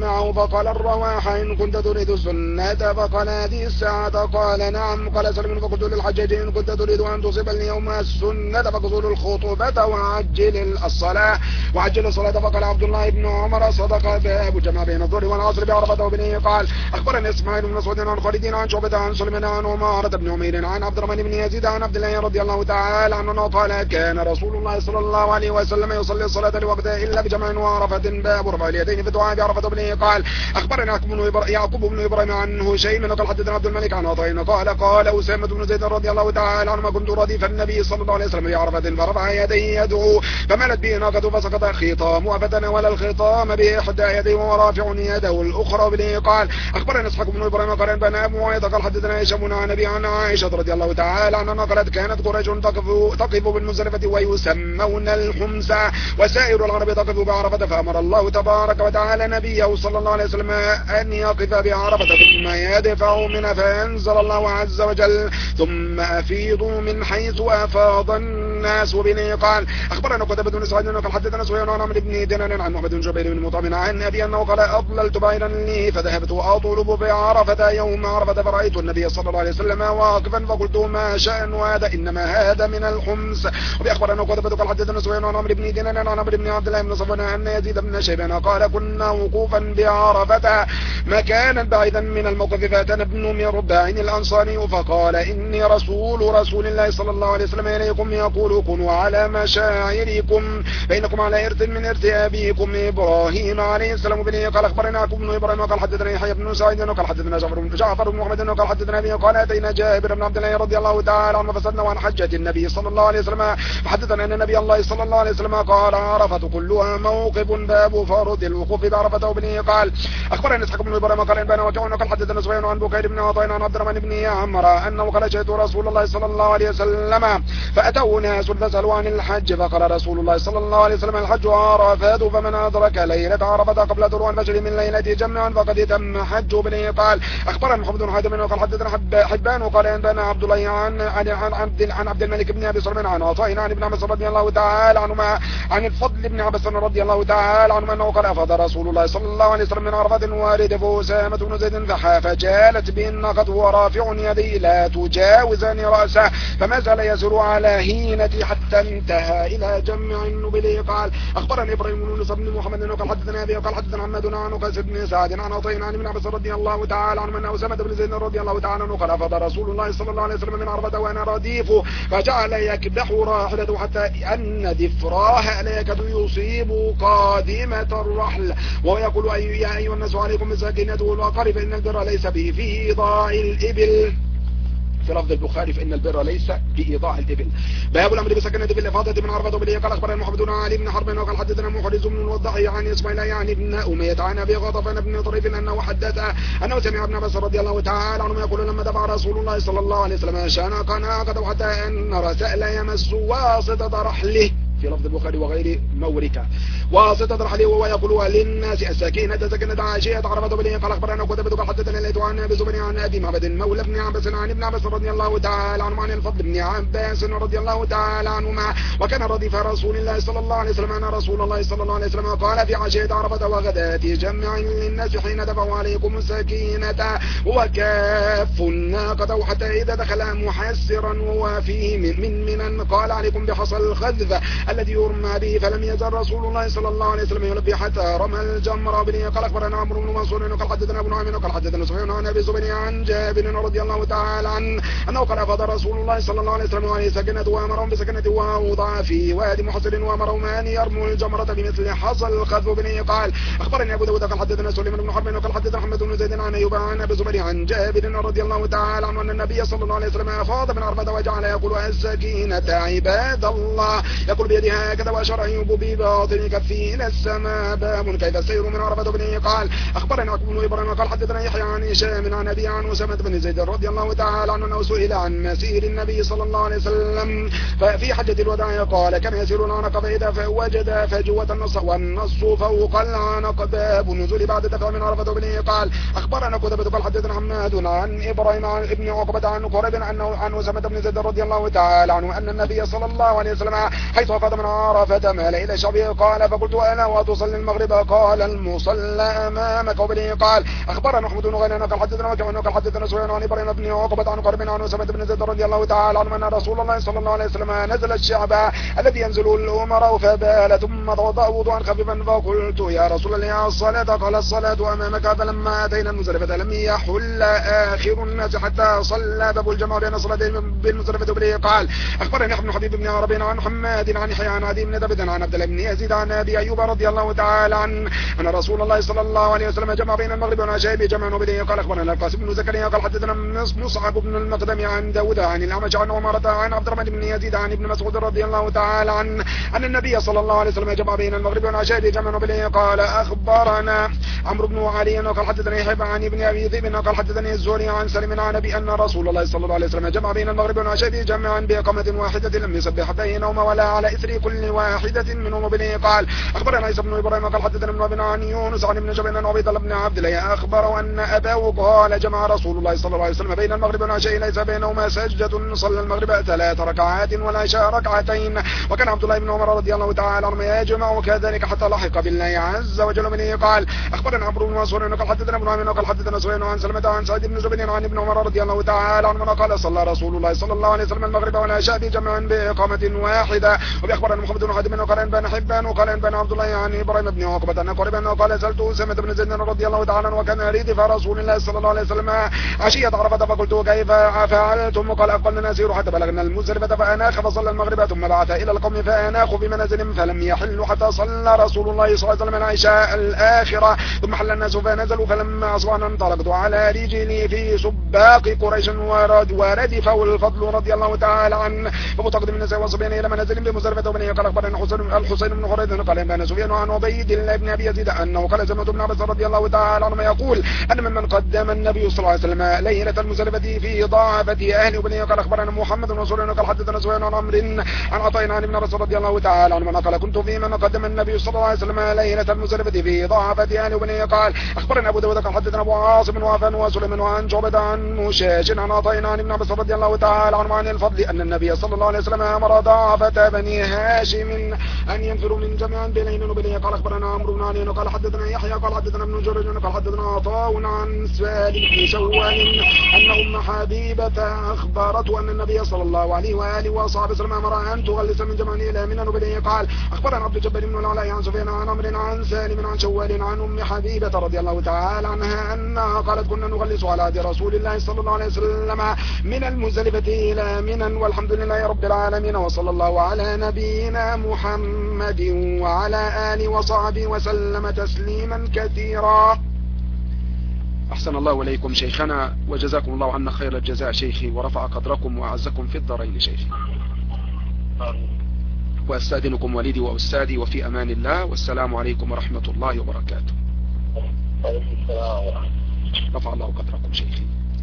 معه فقال الرواح إن كنت تريد السنة فقال هذه الساعة قال نعم. قال سلم فقلت للحجاج إن كنت تريد أن تصيب اليوم السنة فقصر الخطبة وعجل الصلاة وعجل الصلاة. فقال عبد الله بن عمر صدق باب جمع بين الظهر والعصر بعرفة وبنه. قال أخبرني اسماعيل بن مسعود عن خالد عن شعبة عن سليمان عن عمارة بن عمير عن عبد الرحمن بن يزيد عن عبد الله رضي الله تعالى عنه قال كان رسول الله صلى الله عليه وسلم يصلي الصلاة لوقتها إلا بجمع وعرفة باب رفع اليدين في الدعاء بعرفة وبنه. قال أخبرنا يعقوب بن إبراهيم عن هشيم قال حدثنا عبد الملك عن عطاء قال قال أسامة بن زيد رضي الله تعالى عنه كنت رديف النبي صلى الله عليه وسلم بعرفة فرفع يديه يدعو فملت به ناقة فسقط خطامها فتناول الخطام بإحدى يديه ورافع يده الأخرى بنه. قال أخبرنا إسحاق بن إبراهيم قال بن أبو معاوية قال حدثنا هشام عن أبي عن عائشة رضي الله تعالى عنها قالت كانت قريش تقف تقف بالمزدلفة ويسمون الحمص وسائر العرب تقف بعرفة فأمر الله تبارك وتعالى نبيه صلى الله عليه وسلم أن يقف بعرفة ثم يدفع منها فأنزل الله عز وجل ثم أفيضوا من حيث أفاض الناس وبني. قال أخبرنا قتيبة بن سعيد قال حدثنا سفيان عن عمرو بن دينار عن محمد بن جبير بن مطعم عن أبي أنه قال أضللت بعيرا لي فذهبت أطلب بعرفة يوم عرفة فرأيت النبي صلى الله عليه وسلم واقفا فقلت ما شأن هذا إنما هذا من الحمص. وبأخبرنا قتيبة قال حدثنا سفيان عن عمرو بن دينار عن عمرو بن عبد الله بن صفوان أن يزيد بن شيبان قال كنا وقوفا بعرفة مكانا بعيدا من الموقف فأتانا ابن مرباع الأنصاري فقال إني رسول رسول الله صلى الله عليه وسلم إليكم يقول كونوا على مشاعركم فإنكم على إرث من إرث أبيكم إبراهيم عليه السلام بني. قال أخبرنا يعقوب بن إبراهيم قال حدثنا يحيى بن سعيد قال حدثنا جعفر بن جعفر بن محمد قال حدثنا أبي قال أتينا جابر بن عبد الله رضي الله تعالى عنه فسألنا عن حجة النبي صلى الله عليه وسلم فحدثنا أن النبي الله صلى الله عليه وسلم قال عرفة كلها موقف باب فرض الوقوف بعرفة وبني. قال أخبرنا إسحاق بن إبراهيم قال بنا وكعون قال حدثنا سفيان عن بكير بن عطاء عن عبد الرحمن بن عمرو أنه قال جئت رسول الله صلى الله عليه وسلم فأتوا ناس فسألوا عن الحج فقال رسول الله صلى الله عليه وسلم الحج عرفات فمن أدرك ليلة عرفة قبل طلوع الفجر من ليلة جمع فقد تم حج بني. قال أخبرنا محمد بن حاتم قال حدثنا حبان وقال أنبانا عبد الله عن عن عن عبد عن عبد الملك بن أبي سليمان عن عطاء عن ابن عباس رضي الله تعالى عنهما عن الفضل بن عباس رضي الله تعالى عنهما أنه قال أفاض رسول الله صلى الله عليه وسلم من عرفة وارده أسامة بن زيد فجالت به الناقة ورافع يديه لا تجاوزان رأسه فما زال يسير على هينة حتى انتهى إلى جمع النبل. قال أخبرني إبراهيم بن موسى بن محمد قال حدثنا أبي قال حدثنا محمد عن قيس بن سعد عن عطاء عن ابن عباس رضي الله تعالى عنه أن أسامة بن زيد رضي الله تعالى عنه قال أفاض رسول الله صلى الله عليه وسلم من عرفة وأنا رديف فجعل يكبح راحلته حتى أن دفراها لا يكاد يصيب قادمة الرحل ويقول يا أيها الناس عليكم بسكينة والوقار فإن البر ليس به في إيضاع الإبل. في لفظ البخاري فإن البر ليس بإيضاع الإبل. باب الأمر بسكنة في الإفاضة من عرفة وبني. قال أخبرنا محمد بن علي بن حرب وقال حدثنا محرز بن الوضحي عن إسماعيل يعني ابن أمية عن أبي غطفان بن طريف أنه حدث أنه سمع ابن عباس رضي الله تعالى عنه يقول لما دفع رسول الله صلى الله عليه وسلم شنقا ناقته حتى أن رسأل يمس واسطة رحله في لفظ البخاري وغير موركة واسطة رحله وهو يقول للناس السكينة سكنة عاشية عرفة وبني. قال أخبرنا قتيبة قال حدثنا ليث عن أبي زبير عن أبي معبد مولى ابن عباس عن ابن عباس رضي الله تعالى عنه عن الفضل بن عباس رضي الله تعالى عنهما وكان رديف رسول الله صلى الله عليه وسلم أن رسول الله صلى الله عليه وسلم قال في عاشية عرفة وغداة جمع للناس حين دفعوا عليكم السكينة وكاف الناقة حتى إذا دخل محسرا وهو فيه من من قال عليكم بحصى الخذف الذي يرمى به فلم يزل رسول الله صلى الله عليه وسلم يلبي حتى رمى الجمر بني. قال أخبرنا عمرو بن منصور قال حدثنا ابن عامر قال حدثنا سفيان عن أبي زبير عن جابر رضي الله تعالى عنه أنه قال أفاض رسول الله صلى الله عليه وسلم وعليه سكنة وأمرهم بسكنة ووضع في وادي محصر وأمرهم أن يرموا الجمرة بمثل حصى الخذف بني. قال أخبرني أبو داود قال حدثنا سليمان بن حرب قال حدثنا محمد بن زيد عن أيوب عن أبي زبير عن جابر رضي الله تعالى عنه أن النبي صلى الله عليه وسلم أفاض من عرفة وجعل يقول السكينة عباد الله يقول بيدها هكذا وأشار أيوب بباطن كفه إلى السماء. باب كيف السير من عرفة بني. قال أخبرنا ابن إبراهيم قال حدثنا يحيى عن هشام عن أبي عن أسامة بن زيد رضي الله تعالى عنه أنه سئل عن مسير النبي صلى الله عليه وسلم ففي حجة الوداع قال كان يسير العنق فإذا فوجد فجوة النص والنص فوق العنق. باب النزول بعد دفع من عرفة بني. قال أخبرنا قتيبة قال حدثنا حماد عن إبراهيم عن ابن عقبة عن قريب أنه عن أسامة بن زيد رضي الله تعالى عنه أن النبي صلى الله عليه وسلم حيث وقف عرفة من عرفة مال إلى شعبه قال فقلت أنا وتصلي المغرب قال المصلى أمامك وبه قال أخبرنا أحمد بن غيلان قال حدثنا وكيع قال حدثنا سفيان عن إبراهيم بن عقبة عن قرب عن أسامة بن زيد رضي الله تعالى عنه أن رسول الله صلى الله عليه وسلم نزل الشعب الذي ينزل الأمراء فبال ثم توضأ وضوءا خفيفا فقلت يا رسول الله الصلاة قال الصلاة أمامك فلما أتينا المزدلفة لم يحل آخر الناس حتى صلى باب الجمع بين صلاتين بالمزدلفة وبه قال أخبرني ابن حبيب بن عربي عن حماد عن يحيى عن عدي بن ثابت عن عبد الله بن يزيد عن أبي أيوب رضي الله تعالى عنه أن رسول الله صلى الله عليه وسلم جمع بين المغرب والعشاء بجمع وبه قال أخبرنا القاسم بن زكريا قال حدثنا مصعب بن المقدم عن داود عن الأعمش عن عمرة عن عبد الرحمن بن يزيد عن ابن مسعود رضي الله تعالى عنه أن النبي صلى الله عليه وسلم جمع بين المغرب والعشاء بجمع وبه قال أخبرنا عمرو بن علي قال حدثني يحيى عن ابن أبي ذئب قال حدثني الزهري عن سلم عن أبي أن رسول الله صلى الله عليه وسلم جمع بين المغرب والعشاء بجمع بإقامة واحدة لم يسبح بينهما ولا على إثر كل واحدة منهم وبه قال أخبرنا عيسى بن إبراهيم قال حدثنا ابن أبي عن يونس عن ابن جبل عن عبيد الله بن عبد الله أخبر أن أباه قال جمع رسول الله صلى الله عليه وسلم بين المغرب والعشاء ليس بينهما سجدة صلى المغرب ثلاث ركعات والعشاء ركعتين وكان عبد الله بن عمر رضي الله تعالى عنه يجمع كذلك حتى لحق بالله عز وجل منه قال أخبرنا عمرو بن منصور قال حدثنا ابن عمرو قال حدثنا سفيان عن سلمة عن سعيد بن جبل عن ابن عمر رضي الله تعالى عنه قال صلى رسول الله صلى الله عليه وسلم المغرب والعشاء بجمع بإقامة واحدة وبأخبرنا محمد بن حاتم وقال بن حبان وقال بن عبد الله عن إبراهيم بن عقبة أن قريبا قال سألت أسامة بن زيد رضي الله تعالى عنه وكان ردف رسول الله صلى الله عليه وسلم عشية عرفة فقلت كيف فعلتم قال أقبلنا نسير حتى بلغنا المزدلفة فأناخ فصلى المغرب ثم بعث إلى القوم فأناخوا بمنازل فلم يحلوا حتى صلى رسول الله صلى الله عليه وسلم العشاء الآخرة ثم حل الناس فنزلوا فلما أصبحنا انطلقت على رجلي في سباق قريش ورد وردف الفضل رضي الله تعالى عنه فمتقدم الناس وصبيان إلى منازل بمزدلفة وبني قال أخبرنا الحسين بن خريد قال بن سفيان عن عبيد الله بن أبي يزيد أنه قال سمعت ابن عباس رضي الله تعالى عنه يقول أن من قدم النبي صلى الله عليه وسلم ليلة المزدلفة في ضعفة أهل وبني قال أخبرنا محمد بن رسول قال حدثنا سفيان عن عمرو عن عطاء عن ابن عباس رضي الله تعالى عنه قال كنت في من قدم النبي صلى الله عليه وسلم ليلة المزدلفة في ضعفة أهل وبني قال أخبرنا أبو داود قال حدثنا أبو عاصم وعفان وسليمان وعن شعبة عن مشاش عن عطاء عن ابن عباس رضي الله تعالى عنه عن الفضل أن النبي صلى الله عليه وسلم أمر ضعفة بني هاشم أن ينفروا من جميع بينين وبينين قال أخبرنا عمرو بن علي قال حدثنا يحيى قال حدثنا ابن جريج قال حدثنا عطاء عن سالم بن شوال أن أم حبيبة أخبرته أن النبي صلى الله عليه وآله وصحبه وسلم أمر أن تغلس من جميع إلى من وبينين قال أخبرنا عبد الجبار بن العلاء عن سفيان عن عمرو عن سالم عن شوال عن أم حبيبة رضي الله تعالى عنها أنها قالت كنا نغلس على عهد رسول الله صلى الله عليه وسلم من المزدلفة إلى منى والحمد لله رب العالمين وصلى الله على نبينا محمد وعلى آله وصحبه وسلم تسليما كثيرا. أحسن الله إليكم شيخنا وجزاكم الله عنا خير الجزاء شيخي ورفع قدركم وأعزكم في الدارين شيخي. وأستأذنكم والدي وأستاذي وفي أمان الله والسلام عليكم ورحمة الله وبركاته. رفع الله قدركم شيخي.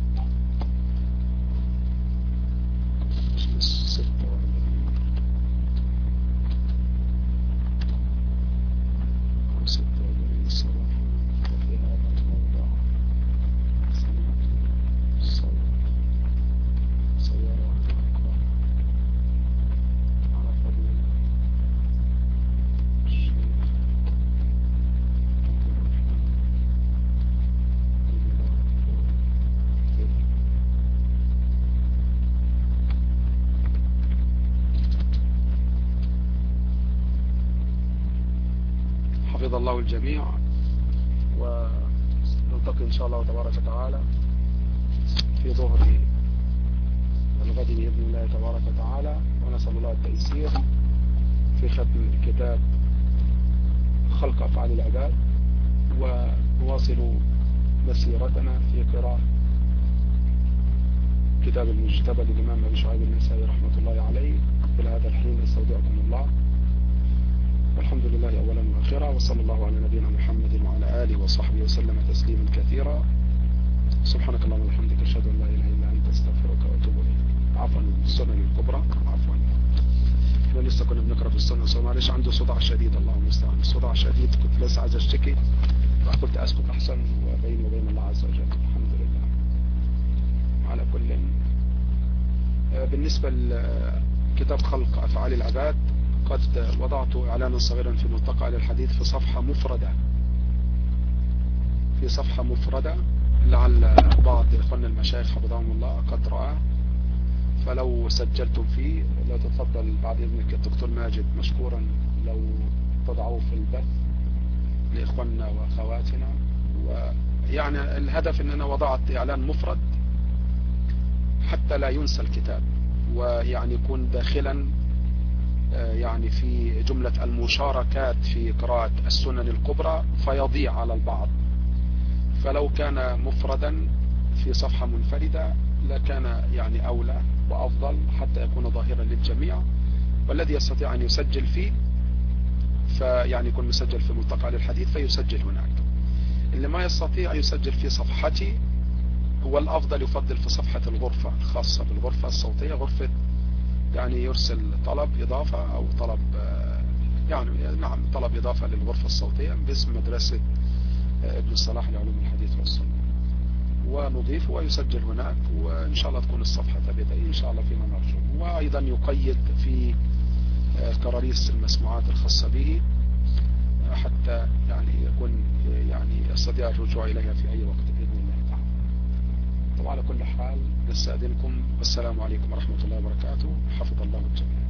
حفظ الله الجميع ونلتقي إن شاء الله تبارك وتعالى في ظهر الغد بإذن الله تبارك وتعالى ونسأل الله التيسير في ختم كتاب خلق أفعال العباد ونواصل مسيرتنا في قراءة كتاب المجتبى للإمام أبي شعيب النسائي رحمة الله عليه. إلى هذا الحين نستودعكم الله والحمد لله أولا وآخرا وصلى الله على نبينا محمد وعلى آله وصحبه وسلم تسليما كثيرا. سبحانك اللهم وبحمدك أشهد أن لا إله إلا أنت أستغفرك وأتوب إليك. عفوا السنن الكبرى عفوا احنا لسه كنا بنقرأ في السنة سو معلش عنده صداع شديد الله المستعان صداع شديد كنت بس عايز اشتكي فقلت أسكت أحسن وبيني وبين الله عز وجل. الحمد لله. على كل بالنسبة لكتاب خلق أفعال العباد قد وضعت إعلانا صغيرا في ملتقى للحديث في صفحة مفردة في صفحة مفردة لعل بعض إخواننا المشايخ حفظهم الله قد رآه، فلو سجلتم فيه لو تتفضل بعد إذنك الدكتور ماجد مشكورا لو تضعوه في البث لإخواننا وأخواتنا. ويعني الهدف أن أنا وضعت إعلان مفرد حتى لا ينسى الكتاب، ويعني يكون داخلا يعني في جملة المشاركات في قراءة السنن الكبرى فيضيع على البعض، فلو كان مفردا في صفحة منفردة لكان يعني أولى وأفضل حتى يكون ظاهرا للجميع، والذي يستطيع أن يسجل فيه فيعني يكون مسجل في ملتقى للحديث فيسجل هناك، اللي ما يستطيع يسجل في صفحتي، هو الأفضل يفضل في صفحة الغرفة الخاصة بالغرفة الصوتية، غرفة يعني يرسل طلب إضافة أو طلب يعني نعم طلب إضافة للغرفة الصوتية باسم مدرسة ابن الصلاح لعلوم الحديث والسنة، ونضيف ويسجل هناك، وإن شاء الله تكون الصفحة ثابتة إن شاء الله فيما نرجو. وأيضا يقيد في كراريس المسموعات الخاصة به حتى يعني يكون يعني يستطيع الرجوع إليها في أي وقت بإذن الله تعالى. طبعا على كل حال نستأذنكم، والسلام عليكم ورحمة الله وبركاته، حفظ الله الجميع.